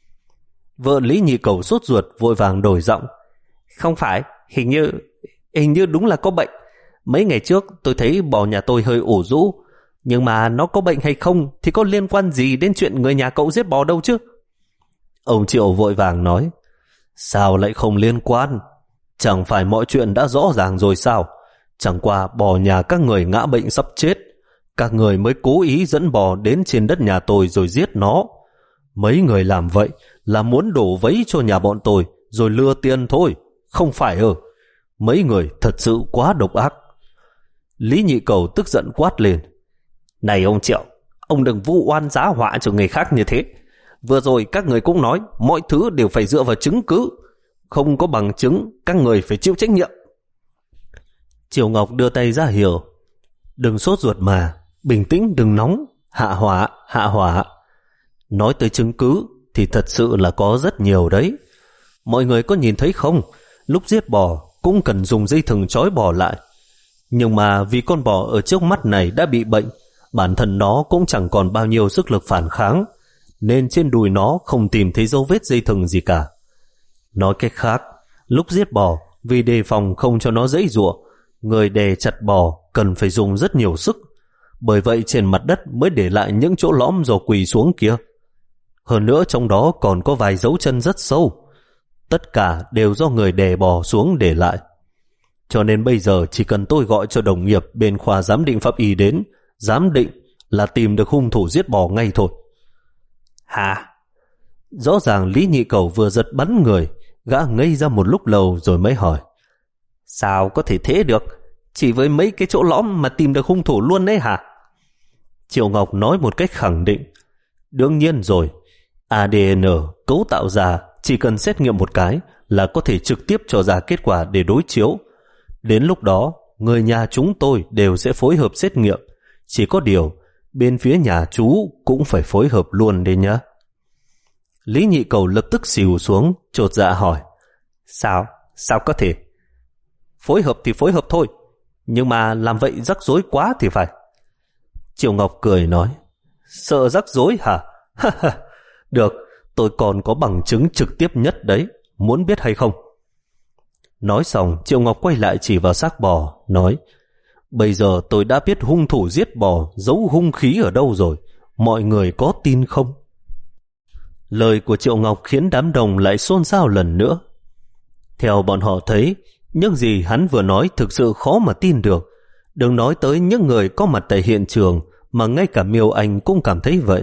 Vợ Lý Nhị Cẩu sốt ruột vội vàng đổi giọng: Không phải, hình như hình như đúng là có bệnh. Mấy ngày trước tôi thấy bò nhà tôi hơi ủ rũ, nhưng mà nó có bệnh hay không thì có liên quan gì đến chuyện người nhà cậu giết bò đâu chứ? Ông Triệu vội vàng nói: Sao lại không liên quan? Chẳng phải mọi chuyện đã rõ ràng rồi sao? Chẳng qua bò nhà các người ngã bệnh sắp chết, các người mới cố ý dẫn bò đến trên đất nhà tôi rồi giết nó. Mấy người làm vậy là muốn đổ vấy cho nhà bọn tôi rồi lừa tiền thôi, không phải ư? Mấy người thật sự quá độc ác. Lý Nhị Cẩu tức giận quát lên: Này ông Triệu, ông đừng vu oan giá họa cho người khác như thế. Vừa rồi các người cũng nói mọi thứ đều phải dựa vào chứng cứ, không có bằng chứng các người phải chịu trách nhiệm. Triệu Ngọc đưa tay ra hiệu: Đừng sốt ruột mà, bình tĩnh đừng nóng, hạ hỏa, hạ hỏa. Nói tới chứng cứ thì thật sự là có rất nhiều đấy. Mọi người có nhìn thấy không, lúc giết bò cũng cần dùng dây thừng trói bò lại. Nhưng mà vì con bò ở trước mắt này đã bị bệnh, bản thân nó cũng chẳng còn bao nhiêu sức lực phản kháng, nên trên đùi nó không tìm thấy dấu vết dây thừng gì cả. Nói cách khác, lúc giết bò, vì đề phòng không cho nó giãy giụa, người đè chặt bò cần phải dùng rất nhiều sức. Bởi vậy trên mặt đất mới để lại những chỗ lõm do quỳ xuống kia. Hơn nữa trong đó còn có vài dấu chân rất sâu. Tất cả đều do người đè bò xuống để lại. Cho nên bây giờ chỉ cần tôi gọi cho đồng nghiệp bên khoa giám định pháp y đến, giám định là tìm được hung thủ giết bò ngay thôi. Hả? Rõ ràng Lý Nhị Cầu vừa giật bắn người, gã ngây ra một lúc lâu rồi mới hỏi. Sao có thể thế được? Chỉ với mấy cái chỗ lõm mà tìm được hung thủ luôn đấy hả? Triệu Ngọc nói một cách khẳng định. Đương nhiên rồi, a đê en cấu tạo ra chỉ cần xét nghiệm một cái là có thể trực tiếp cho ra kết quả để đối chiếu. Đến lúc đó, người nhà chúng tôi đều sẽ phối hợp xét nghiệm. Chỉ có điều, bên phía nhà chú cũng phải phối hợp luôn đấy nhá. Lý Nhị Cầu lập tức xìu xuống, chột dạ hỏi. Sao? Sao có thể? Phối hợp thì phối hợp thôi, nhưng mà làm vậy rắc rối quá thì phải. Triệu Ngọc cười nói. Sợ rắc rối hả? Được, tôi còn có bằng chứng trực tiếp nhất đấy, muốn biết hay không? Nói xong, Triệu Ngọc quay lại chỉ vào xác bò, nói. Bây giờ tôi đã biết hung thủ giết bò giấu hung khí ở đâu rồi, mọi người có tin không? Lời của Triệu Ngọc khiến đám đông lại xôn xao lần nữa. Theo bọn họ thấy, những gì hắn vừa nói thực sự khó mà tin được. Đừng nói tới những người có mặt tại hiện trường, mà ngay cả Miêu Anh cũng cảm thấy vậy.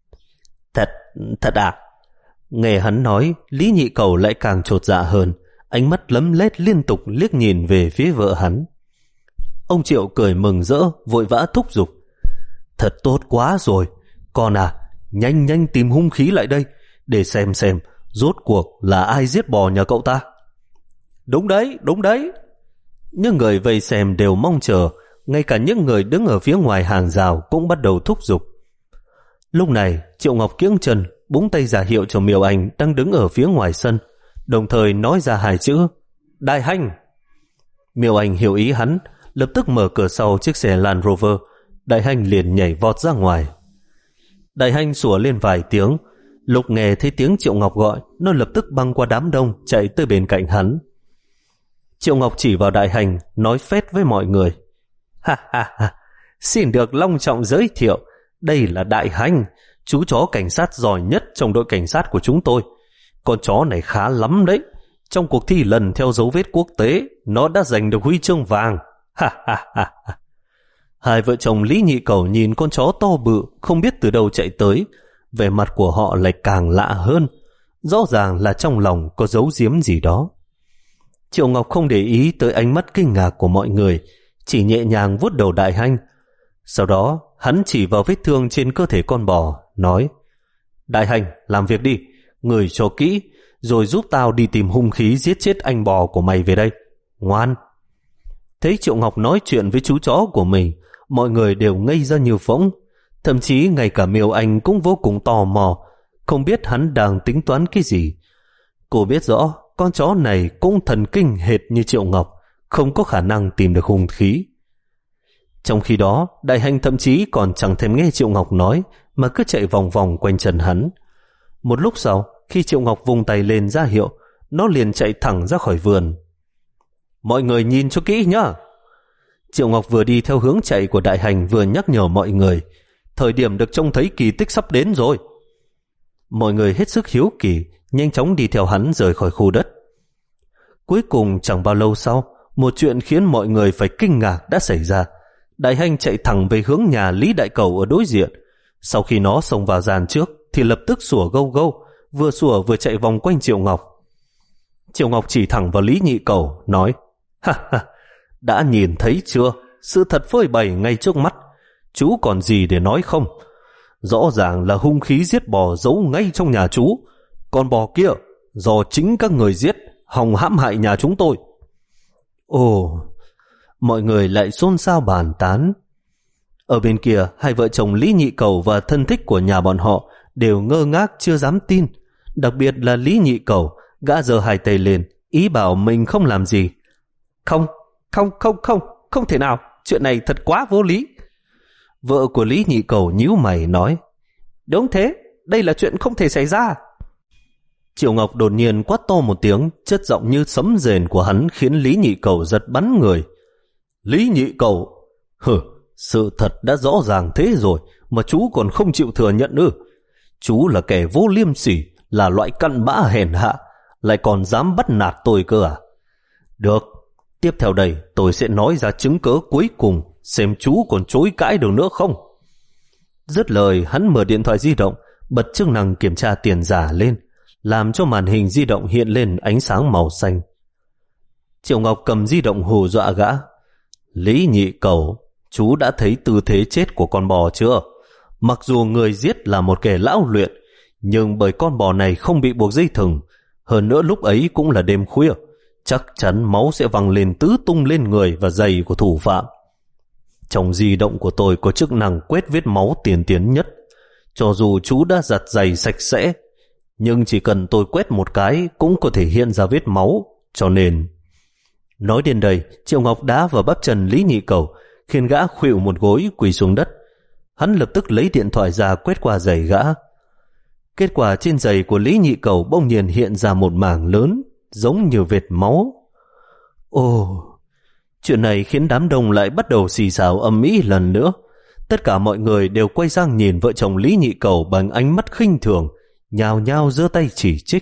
Thật, thật à? Nghe hắn nói, Lý Nhị Cầu lại càng chột dạ hơn, ánh mắt lấm lét liên tục liếc nhìn về phía vợ hắn. Ông Triệu cười mừng rỡ, vội vã thúc giục. Thật tốt quá rồi, con à, nhanh nhanh tìm hung khí lại đây, để xem xem rốt cuộc là ai giết bò nhà cậu ta. Đúng đấy, đúng đấy. Những người vây xem đều mong chờ, ngay cả những người đứng ở phía ngoài hàng rào cũng bắt đầu thúc giục. Lúc này, Triệu Ngọc kiễng chân, búng tay giả hiệu cho Miêu Anh đang đứng ở phía ngoài sân, đồng thời nói ra hai chữ Đại Hành. Miêu Anh hiểu ý hắn, lập tức mở cửa sau chiếc xe Land Rover. Đại Hành liền nhảy vọt ra ngoài. Đại Hành sủa lên vài tiếng. Lúc nghe thấy tiếng Triệu Ngọc gọi, nó lập tức băng qua đám đông chạy tới bên cạnh hắn. Triệu Ngọc chỉ vào Đại Hành, nói phét với mọi người. Ha ha ha, xin được long trọng giới thiệu, đây là Đại Hành, chú chó cảnh sát giỏi nhất trong đội cảnh sát của chúng tôi. Con chó này khá lắm đấy. Trong cuộc thi lần theo dấu vết quốc tế, nó đã giành được huy chương vàng. Ha ha ha. Hai vợ chồng Lý Nhị Cầu nhìn con chó to bự không biết từ đâu chạy tới, vẻ mặt của họ lại càng lạ hơn. Rõ ràng là trong lòng có giấu giếm gì đó. Triệu Ngọc không để ý tới ánh mắt kinh ngạc của mọi người, chỉ nhẹ nhàng vuốt đầu Đại Hành. Sau đó hắn chỉ vào vết thương trên cơ thể con bò, nói. Đại Hành, làm việc đi, người cho kỹ, rồi giúp tao đi tìm hung khí giết chết anh bò của mày về đây. Ngoan. Thấy Triệu Ngọc nói chuyện với chú chó của mình, mọi người đều ngây ra như phỗng. Thậm chí ngay cả Miêu Anh cũng vô cùng tò mò, không biết hắn đang tính toán cái gì. Cô biết rõ con chó này cũng thần kinh hệt như Triệu Ngọc, không có khả năng tìm được hung khí. Trong khi đó, Đại Hành thậm chí còn chẳng thèm nghe Triệu Ngọc nói, mà cứ chạy vòng vòng quanh chân hắn. Một lúc sau, khi Triệu Ngọc vùng tay lên ra hiệu, nó liền chạy thẳng ra khỏi vườn. Mọi người nhìn cho kỹ nhá. Triệu Ngọc vừa đi theo hướng chạy của Đại Hành vừa nhắc nhở mọi người, thời điểm được trông thấy kỳ tích sắp đến rồi. Mọi người hết sức hiếu kỳ, nhanh chóng đi theo hắn rời khỏi khu đất. Cuối cùng chẳng bao lâu sau, một chuyện khiến mọi người phải kinh ngạc đã xảy ra. Đại Hành chạy thẳng về hướng nhà Lý Đại Cầu ở đối diện. Sau khi nó xông vào gian trước thì lập tức sủa gâu gâu, vừa sủa vừa chạy vòng quanh Triệu Ngọc. Triệu Ngọc chỉ thẳng vào Lý Nhị Cầu, nói. Ha ha, đã nhìn thấy chưa, sự thật phơi bày ngay trước mắt, chú còn gì để nói không? Rõ ràng là hung khí giết bò giấu ngay trong nhà chú. Con bò kia do chính các người giết, hòng hãm hại nhà chúng tôi. Ồ, mọi người lại xôn xao bàn tán. Ở bên kia, hai vợ chồng Lý Nhị Cầu và thân thích của nhà bọn họ đều ngơ ngác chưa dám tin. Đặc biệt là Lý Nhị Cầu, gã giơ hai tay lên, ý bảo mình không làm gì. Không, không, không, không, không thể nào, chuyện này thật quá vô lý. Vợ của Lý Nhị Cầu nhíu mày nói. Đúng thế, đây là chuyện không thể xảy ra. Triệu Ngọc đột nhiên quát to một tiếng, chất giọng như sấm rền của hắn khiến Lý Nhị Cầu giật bắn người. Lý Nhị Cầu, hừ, sự thật đã rõ ràng thế rồi mà chú còn không chịu thừa nhận ư? Chú là kẻ vô liêm sỉ, là loại cặn bã hèn hạ, lại còn dám bắt nạt tôi cơ à? Được, Tiếp theo đây tôi sẽ nói ra chứng cớ cuối cùng, xem chú còn chối cãi được nữa không. Dứt lời, hắn mở điện thoại di động, bật chức năng kiểm tra tiền giả lên, làm cho màn hình di động hiện lên ánh sáng màu xanh. Triệu Ngọc cầm di động hù dọa gã. Lý Nhị Cầu, chú đã thấy tư thế chết của con bò chưa? Mặc dù người giết là một kẻ lão luyện, nhưng bởi con bò này không bị buộc dây thừng, hơn nữa lúc ấy cũng là đêm khuya, chắc chắn máu sẽ văng lên tứ tung lên người và giày của thủ phạm. Trong di động của tôi có chức năng quét vết máu tiên tiến nhất. Cho dù chú đã giặt giày sạch sẽ, nhưng chỉ cần tôi quét một cái cũng có thể hiện ra vết máu. Cho nên... Nói đến đây, Triệu Ngọc đá vào bắp chân Lý Nhị Cầu, khiến gã khuỵu một gối quỳ xuống đất. Hắn lập tức lấy điện thoại ra quét qua giày gã. Kết quả trên giày của Lý Nhị Cầu bỗng nhiên hiện ra một mảng lớn, giống như vệt máu. Ồ, chuyện này khiến đám đông lại bắt đầu xì xào ầm ĩ lần nữa. Tất cả mọi người đều quay sang nhìn vợ chồng Lý Nhị Cầu bằng ánh mắt khinh thường, nhao nhao giơ tay chỉ trích.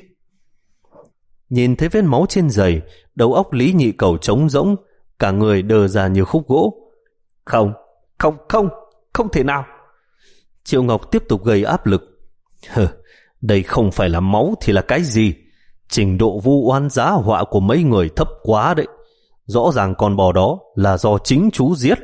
Nhìn thấy vết máu trên giày, đầu óc Lý Nhị Cầu trống rỗng, cả người đờ ra như khúc gỗ. Không, không, không, không thể nào. Triệu Ngọc tiếp tục gây áp lực. Hừ, đây không phải là máu thì là cái gì? Trình độ vu oan giá họa của mấy người thấp quá đấy. Rõ ràng con bò đó là do chính chú giết.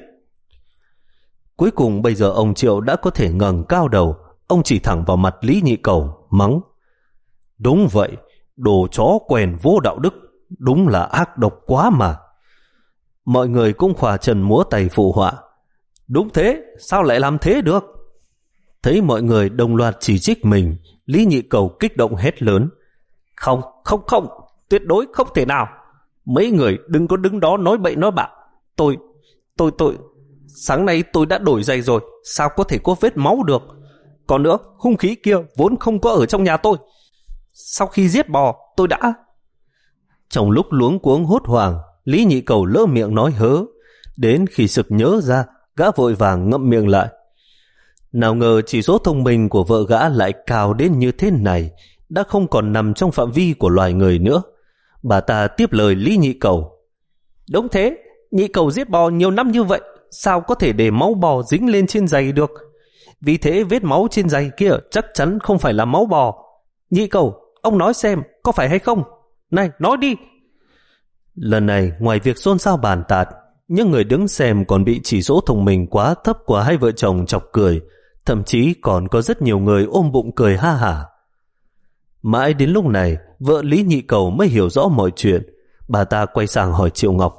Cuối cùng bây giờ ông Triệu đã có thể ngẩng cao đầu. Ông chỉ thẳng vào mặt Lý Nhị Cầu, mắng. Đúng vậy, đồ chó quèn vô đạo đức, đúng là ác độc quá mà. Mọi người cũng khỏa trần múa tay phụ họa. Đúng thế, sao lại làm thế được? Thấy mọi người đồng loạt chỉ trích mình, Lý Nhị Cầu kích động hét lớn. Không, không, không, tuyệt đối không thể nào. Mấy người đừng có đứng đó nói bậy nói bạ. Tôi, tôi, tôi, sáng nay tôi đã đổi giày rồi, sao có thể có vết máu được? Còn nữa, hung khí kia vốn không có ở trong nhà tôi. Sau khi giết bò, tôi đã... Trong lúc luống cuống hốt hoảng, Lý Nhị Cầu lỡ miệng nói hớ. Đến khi sực nhớ ra, gã vội vàng ngậm miệng lại. Nào ngờ chỉ số thông minh của vợ gã lại cao đến như thế này, đã không còn nằm trong phạm vi của loài người nữa. Bà ta tiếp lời Lý Nhị Cầu. Đúng thế, Nhị Cầu giết bò nhiều năm như vậy, sao có thể để máu bò dính lên trên giày được? Vì thế vết máu trên giày kia chắc chắn không phải là máu bò. Nhị Cầu, ông nói xem, có phải hay không? Này, nói đi. Lần này, ngoài việc xôn xao bàn tạt, những người đứng xem còn bị chỉ số thông minh quá thấp của hai vợ chồng chọc cười, thậm chí còn có rất nhiều người ôm bụng cười ha hả. Mãi đến lúc này, vợ Lý Nhị Cầu mới hiểu rõ mọi chuyện. Bà ta quay sang hỏi Triệu Ngọc.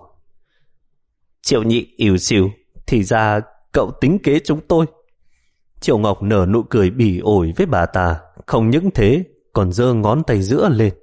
Triệu Nhị ỉu xìu, thì ra cậu tính kế chúng tôi. Triệu Ngọc nở nụ cười bỉ ổi với bà ta, không những thế, còn giơ ngón tay giữa lên.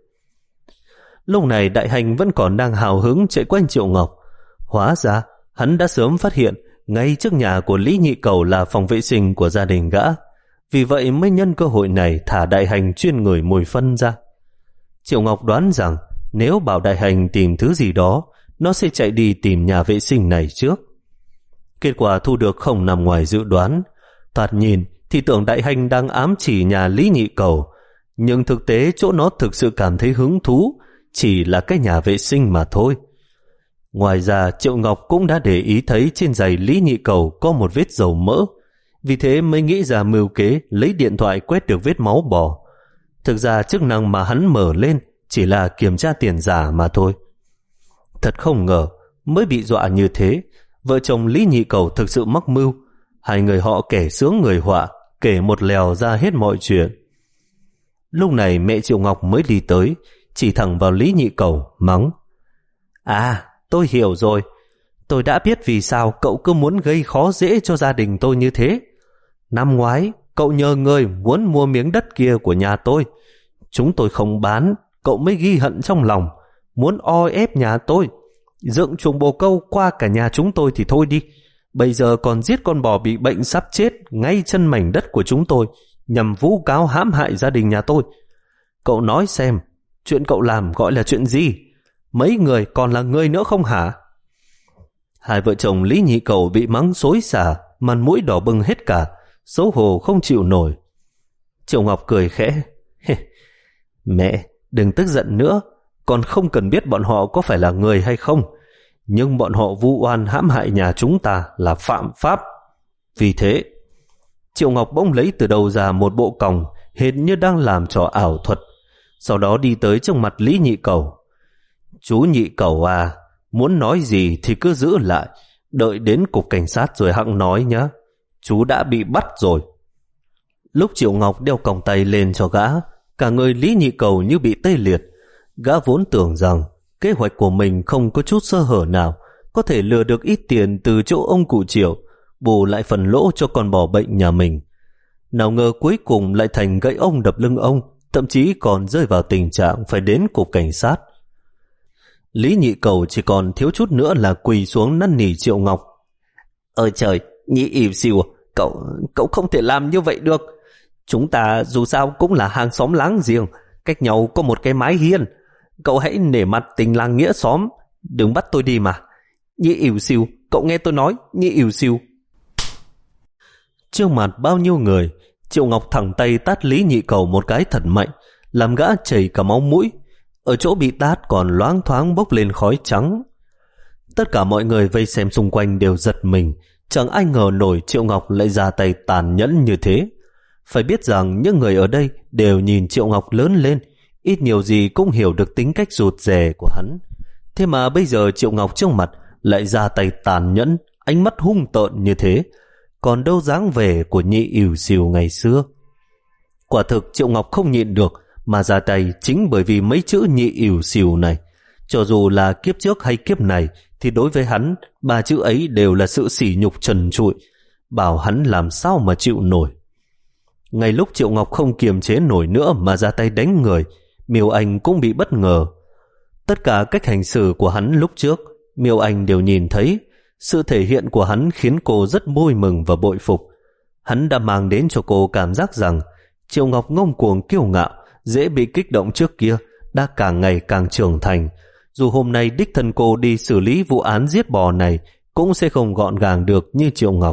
Lúc này Đại Hành vẫn còn đang hào hứng chạy quanh Triệu Ngọc. Hóa ra, hắn đã sớm phát hiện ngay trước nhà của Lý Nhị Cầu là phòng vệ sinh của gia đình gã. Vì vậy mới nhân cơ hội này thả Đại Hành chuyên ngửi mùi phân ra. Triệu Ngọc đoán rằng nếu bảo Đại Hành tìm thứ gì đó, nó sẽ chạy đi tìm nhà vệ sinh này trước. Kết quả thu được không nằm ngoài dự đoán. Thoạt nhìn thì tưởng Đại Hành đang ám chỉ nhà Lý Nhị Cầu, nhưng thực tế chỗ nó thực sự cảm thấy hứng thú chỉ là cái nhà vệ sinh mà thôi. Ngoài ra Triệu Ngọc cũng đã để ý thấy trên giày Lý Nhị Cầu có một vết dầu mỡ, vì thế mới nghĩ ra mưu kế lấy điện thoại quét được vết máu bò. Thực ra chức năng mà hắn mở lên chỉ là kiểm tra tiền giả mà thôi. Thật không ngờ, mới bị dọa như thế, vợ chồng Lý Nhị Cầu thực sự mắc mưu. Hai người họ kẻ sướng người họa, kể một lèo ra hết mọi chuyện. Lúc này mẹ Triệu Ngọc mới đi tới, chỉ thẳng vào Lý Nhị Cầu, mắng. À, tôi hiểu rồi. Tôi đã biết vì sao cậu cứ muốn gây khó dễ cho gia đình tôi như thế. Năm ngoái, cậu nhờ người muốn mua miếng đất kia của nhà tôi. Chúng tôi không bán, cậu mới ghi hận trong lòng, muốn o ép nhà tôi. Dựng chuồng bồ câu qua cả nhà chúng tôi thì thôi đi. Bây giờ còn giết con bò bị bệnh sắp chết ngay chân mảnh đất của chúng tôi, nhằm vu cáo hãm hại gia đình nhà tôi. Cậu nói xem, chuyện cậu làm gọi là chuyện gì? Mấy người còn là người nữa không hả? Hai vợ chồng Lý Nhị Cầu bị mắng xối xả, mặt mũi đỏ bừng hết cả, xấu hổ không chịu nổi. Triệu Ngọc cười khẽ. Mẹ, đừng tức giận nữa, còn không cần biết bọn họ có phải là người hay không. nhưng bọn họ vu oan hãm hại nhà chúng ta là phạm pháp. Vì thế, Triệu Ngọc bỗng lấy từ đầu ra một bộ còng, hệt như đang làm trò ảo thuật, sau đó đi tới trước mặt Lý Nhị Cầu. Chú Nhị Cầu à, muốn nói gì thì cứ giữ lại, đợi đến cục cảnh sát rồi hẵng nói nhé. Chú đã bị bắt rồi. Lúc Triệu Ngọc đeo còng tay lên cho gã, cả người Lý Nhị Cầu như bị tê liệt. Gã vốn tưởng rằng kế hoạch của mình không có chút sơ hở nào, có thể lừa được ít tiền từ chỗ ông cụ Triệu, bù lại phần lỗ cho con bò bệnh nhà mình. Nào ngờ cuối cùng lại thành gãy ông đập lưng ông, thậm chí còn rơi vào tình trạng phải đến cục cảnh sát. Lý Nhị Cầu chỉ còn thiếu chút nữa là quỳ xuống năn nỉ Triệu Ngọc. Ôi trời, Nhị ỉu xìu, cậu, cậu không thể làm như vậy được. Chúng ta dù sao cũng là hàng xóm láng giềng, cách nhau có một cái mái hiên. Cậu hãy nể mặt tình làng nghĩa xóm, đừng bắt tôi đi mà. Nhị ỉu xìu, cậu nghe tôi nói, Nhị ỉu xìu. Trước mặt bao nhiêu người, Triệu Ngọc thẳng tay tát Lý Nhị Cầu một cái thật mạnh, làm gã chảy cả máu mũi. Ở chỗ bị tát còn loáng thoáng bốc lên khói trắng. Tất cả mọi người vây xem xung quanh đều giật mình, chẳng ai ngờ nổi Triệu Ngọc lại ra tay tàn nhẫn như thế. Phải biết rằng những người ở đây đều nhìn Triệu Ngọc lớn lên, ít nhiều gì cũng hiểu được tính cách rụt rè của hắn. Thế mà bây giờ Triệu Ngọc trước mặt lại ra tay tàn nhẫn, ánh mắt hung tợn như thế, còn đâu dáng vẻ của Nhị ỉu xìu ngày xưa. Quả thực Triệu Ngọc không nhịn được mà ra tay chính bởi vì mấy chữ Nhị ỉu xìu này. Cho dù là kiếp trước hay kiếp này thì đối với hắn, ba chữ ấy đều là sự sỉ nhục trần trụi, bảo hắn làm sao mà chịu nổi. Ngay lúc Triệu Ngọc không kiềm chế nổi nữa mà ra tay đánh người, Miêu Anh cũng bị bất ngờ. Tất cả cách hành xử của hắn lúc trước, Miêu Anh đều nhìn thấy. Sự thể hiện của hắn khiến cô rất vui mừng và bội phục. Hắn đã mang đến cho cô cảm giác rằng Triệu Ngọc ngông cuồng kiêu ngạo, dễ bị kích động trước kia, đã càng ngày càng trưởng thành. Dù hôm nay đích thân cô đi xử lý vụ án giết bò này, cũng sẽ không gọn gàng được như Triệu Ngọc.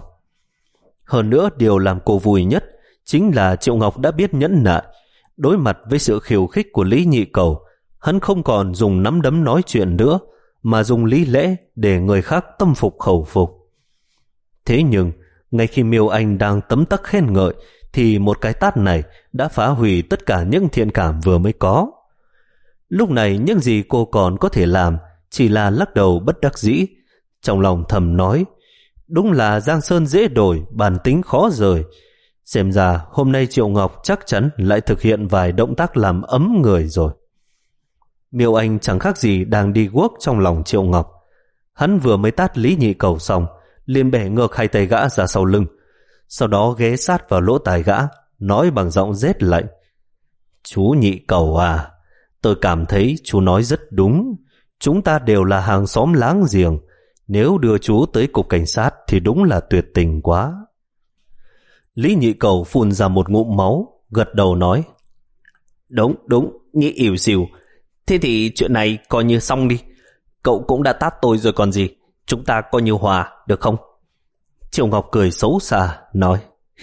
Hơn nữa, điều làm cô vui nhất chính là Triệu Ngọc đã biết nhẫn nại. Đối mặt với sự khiêu khích của Lý Nhị Cầu, hắn không còn dùng nắm đấm nói chuyện nữa, mà dùng lý lẽ để người khác tâm phục khẩu phục. Thế nhưng, ngay khi Miêu Anh đang tấm tắc khen ngợi, thì một cái tát này đã phá hủy tất cả những thiện cảm vừa mới có. Lúc này những gì cô còn có thể làm chỉ là lắc đầu bất đắc dĩ, trong lòng thầm nói, đúng là Giang Sơn dễ đổi, bản tính khó rời. Xem ra hôm nay Triệu Ngọc chắc chắn lại thực hiện vài động tác làm ấm người rồi. Miêu Anh chẳng khác gì đang đi guốc trong lòng Triệu Ngọc. Hắn vừa mới tát Lý Nhị Cầu xong, liền bẻ ngược hai tay gã ra sau lưng, sau đó ghé sát vào lỗ tai gã, nói bằng giọng rét lạnh. Chú Nhị Cầu à, tôi cảm thấy chú nói rất đúng. Chúng ta đều là hàng xóm láng giềng. Nếu đưa chú tới cục cảnh sát thì đúng là tuyệt tình quá. Lý Nhị Cầu phun ra một ngụm máu, gật đầu nói. Đúng, đúng, Nhị ỉu xìu. Thế thì chuyện này coi như xong đi. Cậu cũng đã tát tôi rồi còn gì. Chúng ta coi như hòa, được không? Triệu Ngọc cười xấu xa, nói.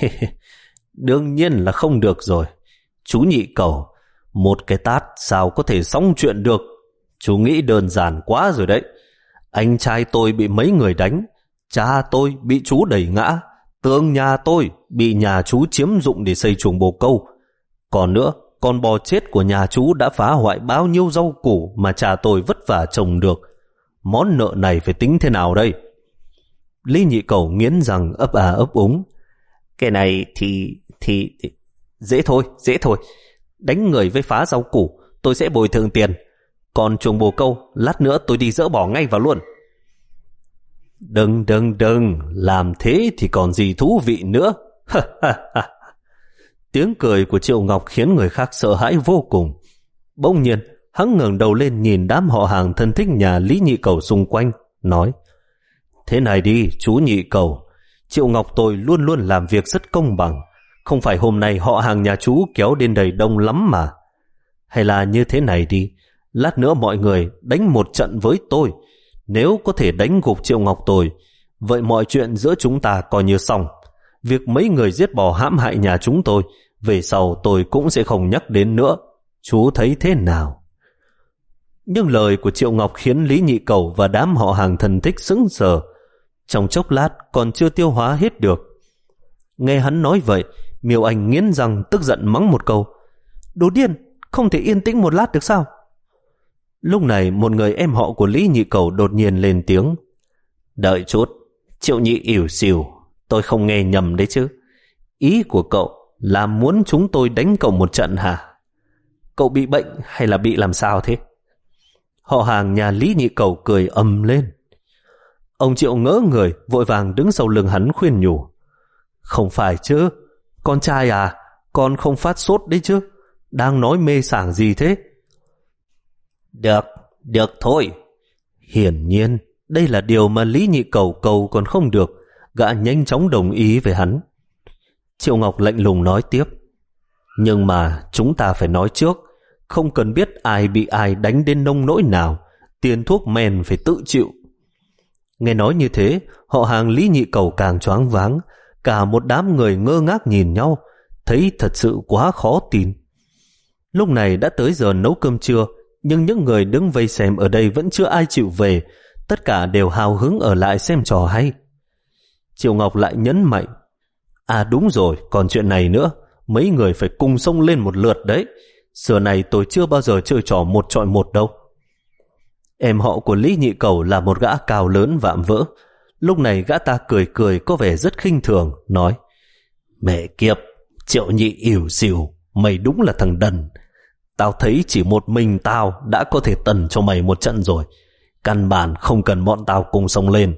Đương nhiên là không được rồi. Chú Nhị Cầu, một cái tát sao có thể xong chuyện được. Chú nghĩ đơn giản quá rồi đấy. Anh trai tôi bị mấy người đánh, cha tôi bị chú đẩy ngã, tường nhà tôi bị nhà chú chiếm dụng để xây chuồng bồ câu. Còn nữa, con bò chết của nhà chú đã phá hoại bao nhiêu rau củ mà cha tôi vất vả trồng được. Món nợ này phải tính thế nào đây? Lý Nhị Cầu nghiến răng ấp à ấp úng. Cái này thì, thì... thì... Dễ thôi, dễ thôi. Đánh người với phá rau củ, tôi sẽ bồi thường tiền. Còn chuồng bồ câu, lát nữa tôi đi dỡ bỏ ngay vào luôn. Đừng, đừng, đừng, làm thế thì còn gì thú vị nữa. Tiếng cười của Triệu Ngọc khiến người khác sợ hãi vô cùng. Bỗng nhiên, hắn ngẩng đầu lên nhìn đám họ hàng thân thích nhà Lý Nhị Cầu xung quanh, nói. Thế này đi, chú Nhị Cầu, Triệu Ngọc tôi luôn luôn làm việc rất công bằng. Không phải hôm nay họ hàng nhà chú kéo đến đầy đông lắm mà. Hay là như thế này đi, lát nữa mọi người đánh một trận với tôi. Nếu có thể đánh gục Triệu Ngọc tôi, vậy mọi chuyện giữa chúng ta coi như xong. Việc mấy người giết bò hãm hại nhà chúng tôi, về sau tôi cũng sẽ không nhắc đến nữa. Chú thấy thế nào? Nhưng lời của Triệu Ngọc khiến Lý Nhị Cẩu và đám họ hàng thân thích sững sờ, trong chốc lát còn chưa tiêu hóa hết được. Nghe hắn nói vậy, Miêu Anh nghiến răng tức giận mắng một câu: Đồ điên, không thể yên tĩnh một lát được sao? Lúc này một người em họ của Lý Nhị Cẩu đột nhiên lên tiếng: Đợi chút, Triệu Nhị ỉu xìu, tôi không nghe nhầm đấy chứ? Ý của cậu là muốn chúng tôi đánh cậu một trận hả? Cậu bị bệnh hay là bị làm sao thế? Họ hàng nhà Lý Nhị Cẩu cười ầm lên. Ông Triệu ngỡ người, vội vàng đứng sau lưng hắn khuyên nhủ: Không phải chứ, con trai à, con không phát sốt đấy chứ, đang nói mê sảng gì thế? Được, được thôi. Hiển nhiên đây là điều mà Lý Nhị Cẩu cầu còn không được, gã nhanh chóng đồng ý với hắn. Triệu Ngọc lạnh lùng nói tiếp: Nhưng mà chúng ta phải nói trước, không cần biết ai bị ai đánh đến nông nỗi nào, tiền thuốc men phải tự chịu. Nghe nói như thế, họ hàng Lý Nhị Cẩu càng choáng váng, cả một đám người ngơ ngác nhìn nhau, thấy thật sự quá khó tin. Lúc này đã tới giờ nấu cơm trưa, nhưng những người đứng vây xem ở đây vẫn chưa ai chịu về, tất cả đều hào hứng ở lại xem trò hay. Triệu Ngọc lại nhấn mạnh: À đúng rồi, còn chuyện này nữa, mấy người phải cùng xông lên một lượt đấy. Xưa này tôi chưa bao giờ chơi trò một chọi một đâu. Em họ của Lý Nhị Cẩu là một gã cao lớn vạm vỡ. Lúc này gã ta cười cười có vẻ rất khinh thường, nói: Mẹ kiếp, Triệu Nhị ỉu xìu, mày đúng là thằng đần. Tao thấy chỉ một mình tao đã có thể tần cho mày một trận rồi, căn bản không cần bọn tao cùng xông lên.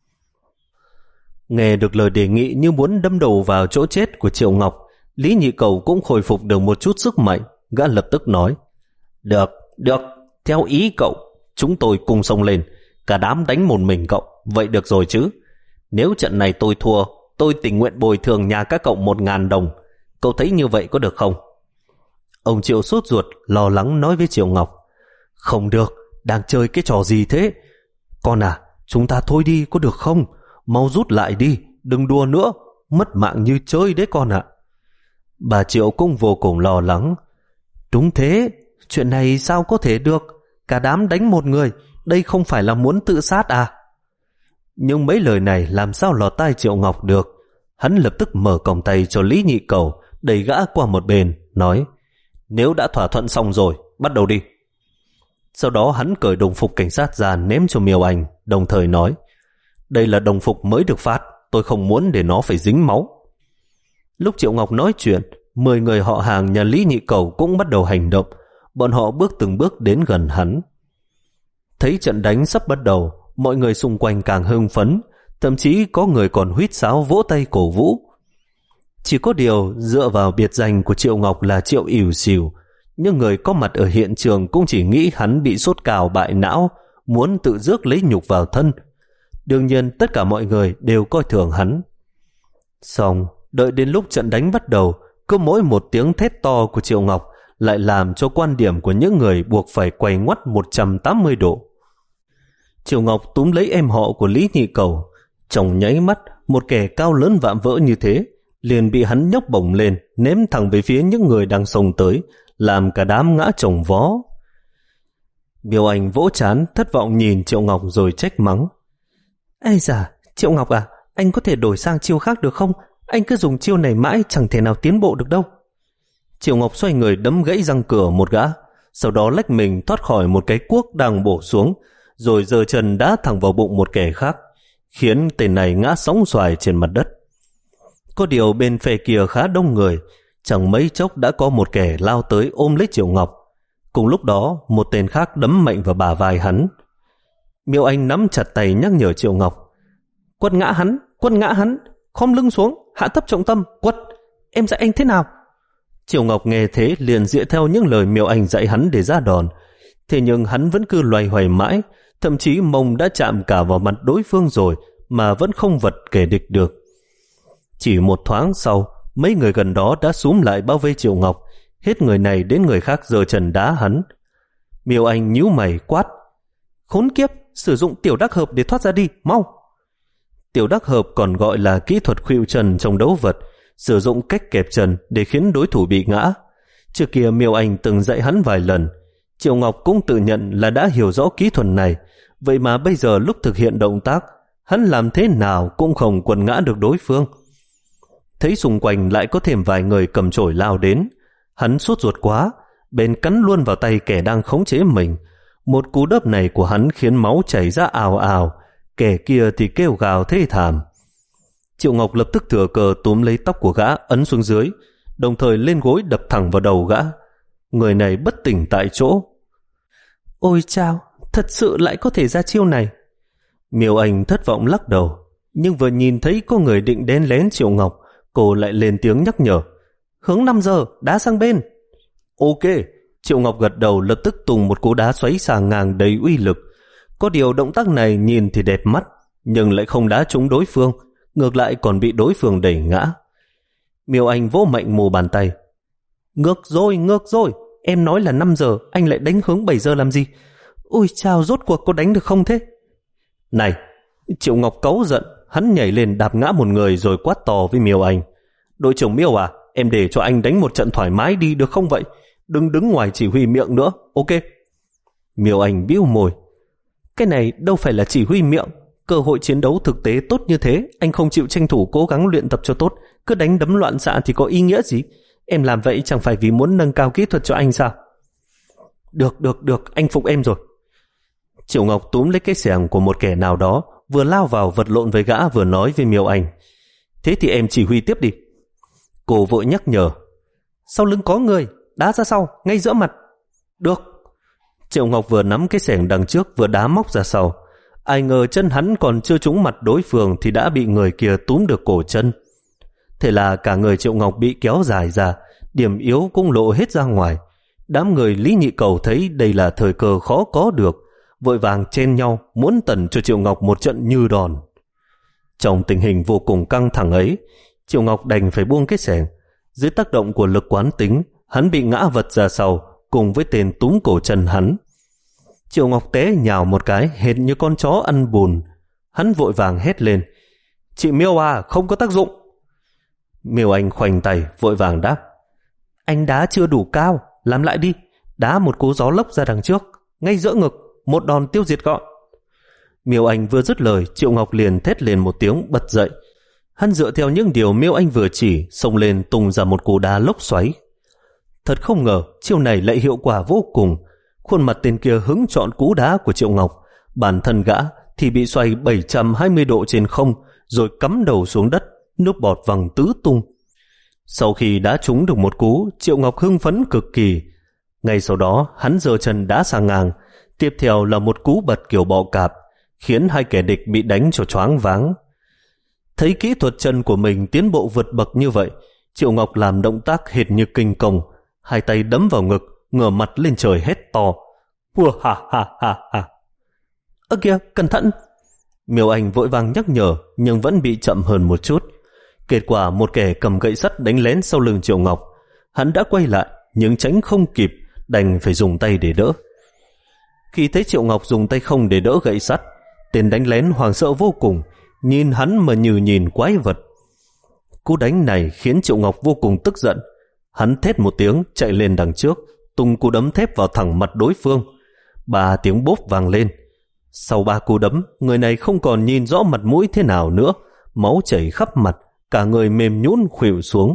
Nghe được lời đề nghị như muốn đâm đầu vào chỗ chết của Triệu Ngọc, Lý Nhị Cẩu cũng khôi phục được một chút sức mạnh. Gã lập tức nói: Được, được, theo ý cậu, chúng tôi cùng xông lên, cả đám đánh một mình cậu, vậy được rồi chứ? Nếu trận này tôi thua, tôi tình nguyện bồi thường nhà các cậu một ngàn đồng. Cậu thấy như vậy có được không? Ông Triệu sốt ruột, lo lắng nói với Triệu Ngọc: Không được, đang chơi cái trò gì thế? Con à, chúng ta thôi đi có được không? Mau rút lại đi, đừng đùa nữa, mất mạng như chơi đấy con ạ. Bà Triệu cũng vô cùng lo lắng. Đúng thế, chuyện này sao có thể được? Cả đám đánh một người, đây không phải là muốn tự sát à? Nhưng mấy lời này làm sao lọt tai Triệu Ngọc được. Hắn lập tức mở còng tay cho Lý Nhị Cẩu, đẩy gã qua một bên, nói: Nếu đã thỏa thuận xong rồi, bắt đầu đi. Sau đó hắn cởi đồng phục cảnh sát ra ném cho Miêu Anh, đồng thời nói: Đây là đồng phục mới được phát, tôi không muốn để nó phải dính máu. Lúc Triệu Ngọc nói chuyện, mười người họ hàng nhà Lý Nhị Cẩu cũng bắt đầu hành động. Bọn họ bước từng bước đến gần hắn. Thấy trận đánh sắp bắt đầu, mọi người xung quanh càng hưng phấn, thậm chí có người còn huýt sáo vỗ tay cổ vũ. Chỉ có điều dựa vào biệt danh của Triệu Ngọc là Triệu ỉu xìu, nhưng người có mặt ở hiện trường cũng chỉ nghĩ hắn bị sốt cao bại não, muốn tự rước lấy nhục vào thân. Đương nhiên tất cả mọi người đều coi thường hắn. Xong, đợi đến lúc trận đánh bắt đầu, cứ mỗi một tiếng thét to của Triệu Ngọc lại làm cho quan điểm của những người buộc phải quay ngoắt một trăm tám mươi độ. Triệu Ngọc túm lấy em họ của Lý Nhị Cẩu, trong nháy mắt một kẻ cao lớn vạm vỡ như thế liền bị hắn nhấc bổng lên, ném thẳng về phía những người đang xông tới, làm cả đám ngã chồng vó. Miêu Anh vỗ trán thất vọng nhìn Triệu Ngọc rồi trách mắng: Ây da, Triệu Ngọc à, anh có thể đổi sang chiêu khác được không? Anh cứ dùng chiêu này mãi chẳng thể nào tiến bộ được đâu. Triệu Ngọc xoay người đấm gãy răng cửa một gã, sau đó lách mình thoát khỏi một cái cuốc đang bổ xuống, rồi giơ chân đá thẳng vào bụng một kẻ khác, khiến tên này ngã sóng xoài trên mặt đất. Có điều bên phe kia khá đông người, chẳng mấy chốc đã có một kẻ lao tới ôm lấy Triệu Ngọc. Cùng lúc đó, một tên khác đấm mạnh vào bả vai hắn. Miêu Anh nắm chặt tay nhắc nhở Triệu Ngọc: Quất ngã hắn, quất ngã hắn, khom lưng xuống, hạ thấp trọng tâm, quất, em dạy anh thế nào? Triệu Ngọc nghe thế liền dựa theo những lời Miêu Anh dạy hắn để ra đòn. Thế nhưng hắn vẫn cứ loay hoay mãi, thậm chí mông đã chạm cả vào mặt đối phương rồi mà vẫn không vật kẻ địch được. Chỉ một thoáng sau, mấy người gần đó đã xúm lại bao vây Triệu Ngọc, hết người này đến người khác giơ chân đá hắn. Miêu Anh nhíu mày quát: Khốn kiếp, sử dụng tiểu đắc hợp để thoát ra đi, mau! Tiểu đắc hợp còn gọi là kỹ thuật khuỵu chân trong đấu vật, sử dụng cách kẹp chân để khiến đối thủ bị ngã. Trước kia Miêu Anh từng dạy hắn vài lần, Triệu Ngọc cũng tự nhận là đã hiểu rõ kỹ thuật này, vậy mà bây giờ lúc thực hiện động tác, hắn làm thế nào cũng không quật ngã được đối phương. Thấy xung quanh lại có thêm vài người cầm chổi lao đến, hắn sốt ruột quá, bèn cắn luôn vào tay kẻ đang khống chế mình. Một cú đớp này của hắn khiến máu chảy ra ào ào, kẻ kia thì kêu gào thê thảm. Triệu Ngọc lập tức thừa cờ túm lấy tóc của gã ấn xuống dưới, đồng thời lên gối đập thẳng vào đầu gã. Người này bất tỉnh tại chỗ. Ôi chao, thật sự lại có thể ra chiêu này. Miêu Anh thất vọng lắc đầu, nhưng vừa nhìn thấy có người định đến lén Triệu Ngọc, cô lại lên tiếng nhắc nhở. Hướng năm giờ, đá sang bên. Ok, Triệu Ngọc gật đầu, lập tức tung một cú đá xoáy sàng ngang đầy uy lực. Có điều động tác này nhìn thì đẹp mắt, nhưng lại không đá trúng đối phương, ngược lại còn bị đối phương đẩy ngã. Miêu Anh vỗ mạnh mù bàn tay. Ngược rồi, ngược rồi, em nói là năm giờ, anh lại đánh hướng bảy giờ làm gì? Ôi chao, rốt cuộc có đánh được không thế? Này, Triệu Ngọc cáu giận, hắn nhảy lên đạp ngã một người rồi quát to với Miêu Anh. Đội trưởng Miêu à, em để cho anh đánh một trận thoải mái đi được không vậy? Đừng đứng ngoài chỉ huy miệng nữa, ok? Miêu Anh bĩu môi. Cái này đâu phải là chỉ huy miệng, cơ hội chiến đấu thực tế tốt như thế, anh không chịu tranh thủ cố gắng luyện tập cho tốt, cứ đánh đấm loạn xạ thì có ý nghĩa gì? Em làm vậy chẳng phải vì muốn nâng cao kỹ thuật cho anh sao? Được, được, được, anh phục em rồi. Triệu Ngọc túm lấy cái xẻng của một kẻ nào đó, vừa lao vào vật lộn với gã vừa nói với Miêu Anh. Thế thì em chỉ huy tiếp đi. Cô vội nhắc nhở. Sau lưng có người, đá ra sau, ngay giữa mặt. Được. Triệu Ngọc vừa nắm cái xẻng đằng trước vừa đá móc ra sau. Ai ngờ chân hắn còn chưa trúng mặt đối phương thì đã bị người kia túm được cổ chân. Thế là cả người Triệu Ngọc bị kéo dài ra, điểm yếu cũng lộ hết ra ngoài. Đám người Lý Nhị Cầu thấy đây là thời cơ khó có được, vội vàng chen nhau muốn tẩn cho Triệu Ngọc một trận như đòn. Trong tình hình vô cùng căng thẳng ấy, Triệu Ngọc đành phải buông cái xẻng. Dưới tác động của lực quán tính, hắn bị ngã vật ra sau cùng với tên túm cổ chân hắn. Triệu Ngọc té nhào một cái hệt như con chó ăn bùn. Hắn vội vàng hét lên. Chị Miêu à, không có tác dụng. Miêu Anh khoanh tay vội vàng đáp. Anh đá chưa đủ cao, làm lại đi. Đá một cú gió lốc ra đằng trước, ngay giữa ngực, một đòn tiêu diệt gọn. Miêu Anh vừa dứt lời, Triệu Ngọc liền thét lên một tiếng bật dậy. Hắn dựa theo những điều Miêu Anh vừa chỉ, xông lên tung ra một cú đá lốc xoáy. Thật không ngờ chiêu này lại hiệu quả vô cùng. Khuôn mặt tên kia hứng chọn cú đá của Triệu Ngọc, bản thân gã thì bị xoay bảy trăm hai mươi độ trên không, rồi cắm đầu xuống đất, nước bọt văng tứ tung. Sau khi đã trúng được một cú, Triệu Ngọc hưng phấn cực kỳ. Ngay sau đó hắn giơ chân đá sang ngang, tiếp theo là một cú bật kiểu bọ cạp, khiến hai kẻ địch bị đánh cho choáng váng. Thấy kỹ thuật chân của mình tiến bộ vượt bậc như vậy, Triệu Ngọc làm động tác hệt như kinh công, hai tay đấm vào ngực, ngửa mặt lên trời hét to. Ua ha ha ha ha. Ơ kìa, cẩn thận. Miêu Anh vội vàng nhắc nhở, nhưng vẫn bị chậm hơn một chút. Kết quả một kẻ cầm gậy sắt đánh lén sau lưng Triệu Ngọc. Hắn đã quay lại, nhưng tránh không kịp, đành phải dùng tay để đỡ. Khi thấy Triệu Ngọc dùng tay không để đỡ gậy sắt, tên đánh lén hoảng sợ vô cùng, nhìn hắn mà như nhìn quái vật. Cú đánh này khiến Triệu Ngọc vô cùng tức giận. Hắn thét một tiếng chạy lên đằng trước, tung cú đấm thép vào thẳng mặt đối phương. Ba tiếng bốp vang lên. Sau ba cú đấm, người này không còn nhìn rõ mặt mũi thế nào nữa, máu chảy khắp mặt, cả người mềm nhũn khuỵu xuống.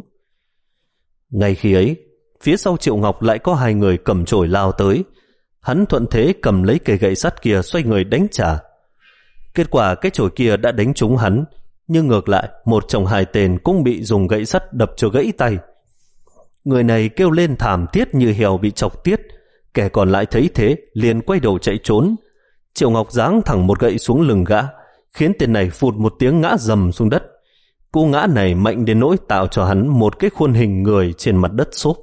Ngay khi ấy, phía sau Triệu Ngọc lại có hai người cầm chổi lao tới. Hắn thuận thế cầm lấy cây gậy sắt kia xoay người đánh trả. Kết quả cái chổi kia đã đánh trúng hắn, nhưng ngược lại một trong hai tên cũng bị dùng gậy sắt đập cho gãy tay. Người này kêu lên thảm thiết như heo bị chọc tiết. Kẻ còn lại thấy thế liền quay đầu chạy trốn. Triệu Ngọc giáng thẳng một gậy xuống lưng gã, khiến tên này phụt một tiếng ngã rầm xuống đất. Cú ngã này mạnh đến nỗi tạo cho hắn một cái khuôn hình người trên mặt đất xốp.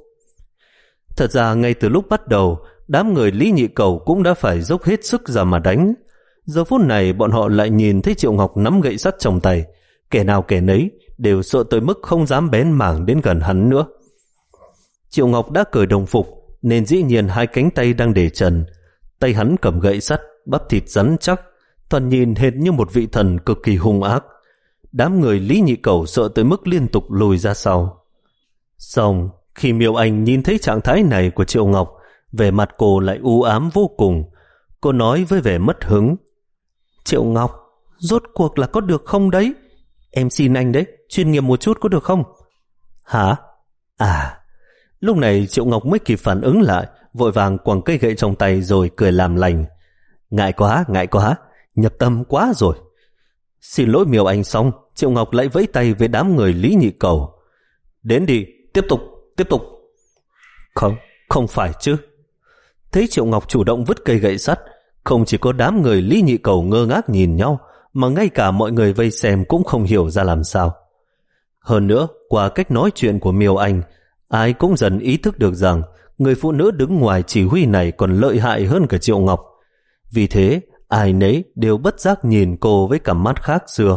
Thật ra ngay từ lúc bắt đầu, đám người Lý Nhị Cầu cũng đã phải dốc hết sức ra mà đánh. Giờ phút này bọn họ lại nhìn thấy Triệu Ngọc nắm gậy sắt trong tay, kẻ nào kẻ nấy đều sợ tới mức không dám bén mảng đến gần hắn nữa. Triệu Ngọc đã cởi đồng phục, nên dĩ nhiên hai cánh tay đang để trần. Tay hắn cầm gậy sắt, bắp thịt rắn chắc, toàn nhìn hệt như một vị thần cực kỳ hung ác. Đám người Lý Nhị Cầu sợ tới mức liên tục lùi ra sau. Xong, khi Miêu Anh nhìn thấy trạng thái này của Triệu Ngọc, Vẻ mặt cô lại u ám vô cùng. Cô nói với vẻ mất hứng: Triệu Ngọc, rốt cuộc là có được không đấy? Em xin anh đấy, chuyên nghiệp một chút có được không? Hả? À. Lúc này Triệu Ngọc mới kịp phản ứng lại, vội vàng quẳng cây gậy trong tay rồi cười làm lành: Ngại quá, ngại quá, nhập tâm quá rồi. Xin lỗi Miêu Anh xong, Triệu Ngọc lại vẫy tay với đám người Lý Nhị Cầu: Đến đi, tiếp tục, tiếp tục. Không, không phải chứ. Thấy Triệu Ngọc chủ động vứt cây gậy sắt, không chỉ có đám người Lý Nhị Cầu ngơ ngác nhìn nhau, mà ngay cả mọi người vây xem cũng không hiểu ra làm sao. Hơn nữa, qua cách nói chuyện của Miêu Anh, ai cũng dần ý thức được rằng người phụ nữ đứng ngoài chỉ huy này còn lợi hại hơn cả Triệu Ngọc. Vì thế, ai nấy đều bất giác nhìn cô với cặp mắt khác xưa.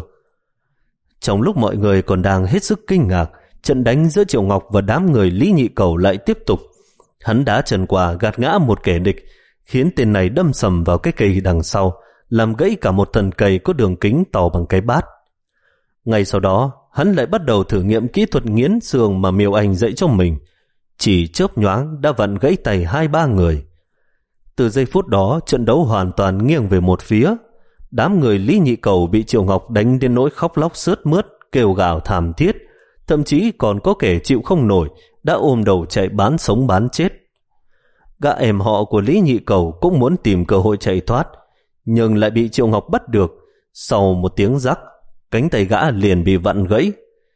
Trong lúc mọi người còn đang hết sức kinh ngạc, trận đánh giữa Triệu Ngọc và đám người Lý Nhị Cầu lại tiếp tục. Hắn đá chân qua gạt ngã một kẻ địch, khiến tên này đâm sầm vào cái cây đằng sau, làm gãy cả một thân cây có đường kính to bằng cái bát. Ngay sau đó, hắn lại bắt đầu thử nghiệm kỹ thuật nghiến xương mà Miêu Anh dạy cho mình. Chỉ chớp nhoáng đã vặn gãy tay hai ba người. Từ giây phút đó, trận đấu hoàn toàn nghiêng về một phía. Đám người Lý Nhị Cầu bị Triệu Ngọc đánh đến nỗi khóc lóc sướt mướt, kêu gào thảm thiết, thậm chí còn có kẻ chịu không nổi đã ôm đầu chạy bán sống bán chết. Gã em họ của Lý Nhị Cầu cũng muốn tìm cơ hội chạy thoát, nhưng lại bị Triệu Ngọc bắt được. Sau một tiếng rắc, cánh tay gã liền bị vặn gãy.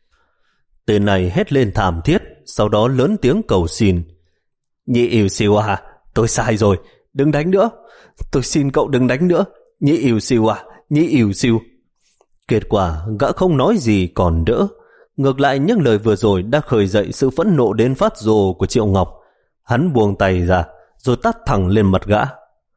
Tên này hét lên thảm thiết, sau đó lớn tiếng cầu xin: Nhị ỉu xìu à, tôi sai rồi, đừng đánh nữa, tôi xin cậu đừng đánh nữa, nhị ỉu xìu à, nhị ỉu xìu. Kết quả gã không nói gì còn đỡ, ngược lại những lời vừa rồi đã khơi dậy sự phẫn nộ đến phát rồ của Triệu Ngọc. Hắn buông tay ra rồi tát thẳng lên mặt gã.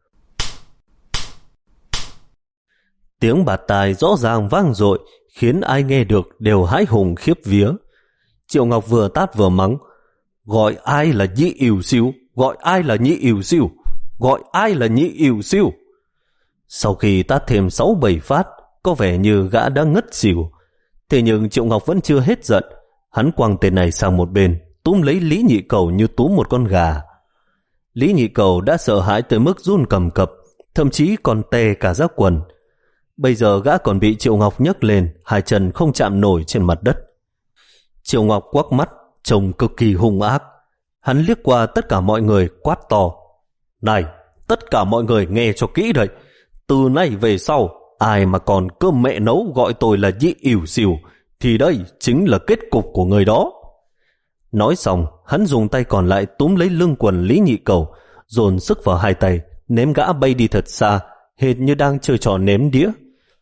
Tiếng bạt tai rõ ràng vang dội, khiến ai nghe được đều hãi hùng khiếp vía. Triệu Ngọc vừa tát vừa mắng: Gọi ai là nhị ỉu xìu, gọi ai là nhị ỉu xìu, gọi ai là nhị ỉu xìu. Sau khi tát thêm sáu bảy phát, có vẻ như gã đã ngất xỉu. Thế nhưng Triệu Ngọc vẫn chưa hết giận. Hắn quăng tên này sang một bên, túm lấy Lý Nhị Cầu như túm một con gà. Lý Nhị Cầu đã sợ hãi tới mức run cầm cập, thậm chí còn tè cả giáp quần. Bây giờ gã còn bị Triệu Ngọc nhấc lên, hai chân không chạm nổi trên mặt đất. Triệu Ngọc quắc mắt, trông cực kỳ hung ác. Hắn liếc qua tất cả mọi người quát to: Này, tất cả mọi người nghe cho kỹ đây. Từ nay về sau, ai mà còn cơm mẹ nấu gọi tôi là nhị ỉu xìu, thì đây chính là kết cục của người đó. Nói xong, hắn dùng tay còn lại túm lấy lưng quần Lý Nhị Cầu, dồn sức vào hai tay, ném gã bay đi thật xa, hệt như đang chơi trò ném đĩa.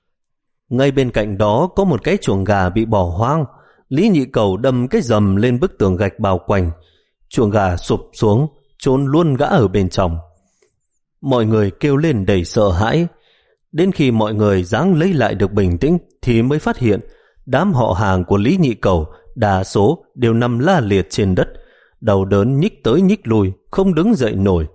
Ngay bên cạnh đó có một cái chuồng gà bị bỏ hoang. Lý Nhị Cầu đâm cái rầm lên bức tường gạch bao quanh. Chuồng gà sụp xuống, chôn luôn gã ở bên trong. Mọi người kêu lên đầy sợ hãi. Đến khi mọi người ráng lấy lại được bình tĩnh thì mới phát hiện đám họ hàng của Lý Nhị Cầu đa số đều nằm la liệt trên đất, đau đớn nhích tới nhích lui, không đứng dậy nổi.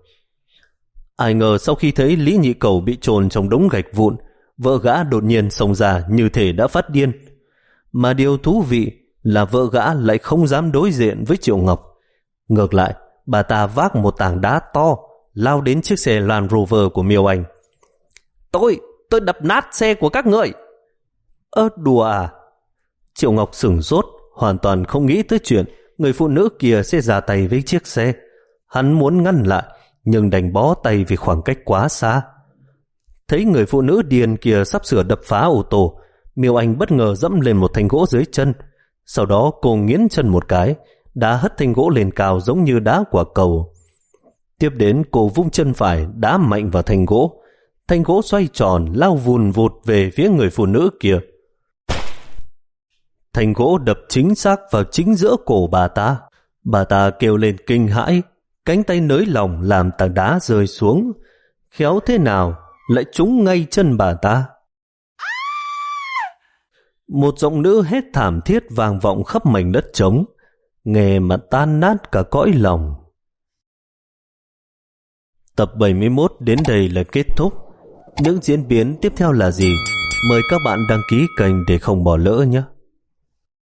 Ai ngờ sau khi thấy Lý Nhị Cầu bị chôn trong đống gạch vụn, vợ gã đột nhiên xông ra như thể đã phát điên. Mà điều thú vị là vợ gã lại không dám đối diện với Triệu Ngọc. Ngược lại, bà ta vác một tảng đá to lao đến chiếc xe Land Rover của Miêu Anh. Tôi, tôi đập nát xe của các người. Ơ đùa à? Triệu Ngọc sửng sốt, hoàn toàn không nghĩ tới chuyện người phụ nữ kia sẽ ra tay với chiếc xe. Hắn muốn ngăn lại, nhưng đành bó tay vì khoảng cách quá xa. Thấy người phụ nữ điên kia sắp sửa đập phá ô tô, Miêu Anh bất ngờ dẫm lên một thanh gỗ dưới chân. Sau đó cô nghiến chân một cái, đá hất thanh gỗ lên cao giống như đá quả cầu. Tiếp đến cô vung chân phải đá mạnh vào thanh gỗ. Thanh gỗ xoay tròn lao vùn vụt về phía người phụ nữ kia. Thanh gỗ đập chính xác vào chính giữa cổ bà ta. Bà ta kêu lên kinh hãi, cánh tay nới lỏng làm tảng đá rơi xuống. Khéo thế nào lại trúng ngay chân bà ta. Một giọng nữ hét thảm thiết vang vọng khắp mảnh đất trống, nghe mà tan nát cả cõi lòng. Tập bảy mươi mốt đến đây là kết thúc. Những diễn biến tiếp theo là gì? Mời các bạn đăng ký kênh để không bỏ lỡ nhé.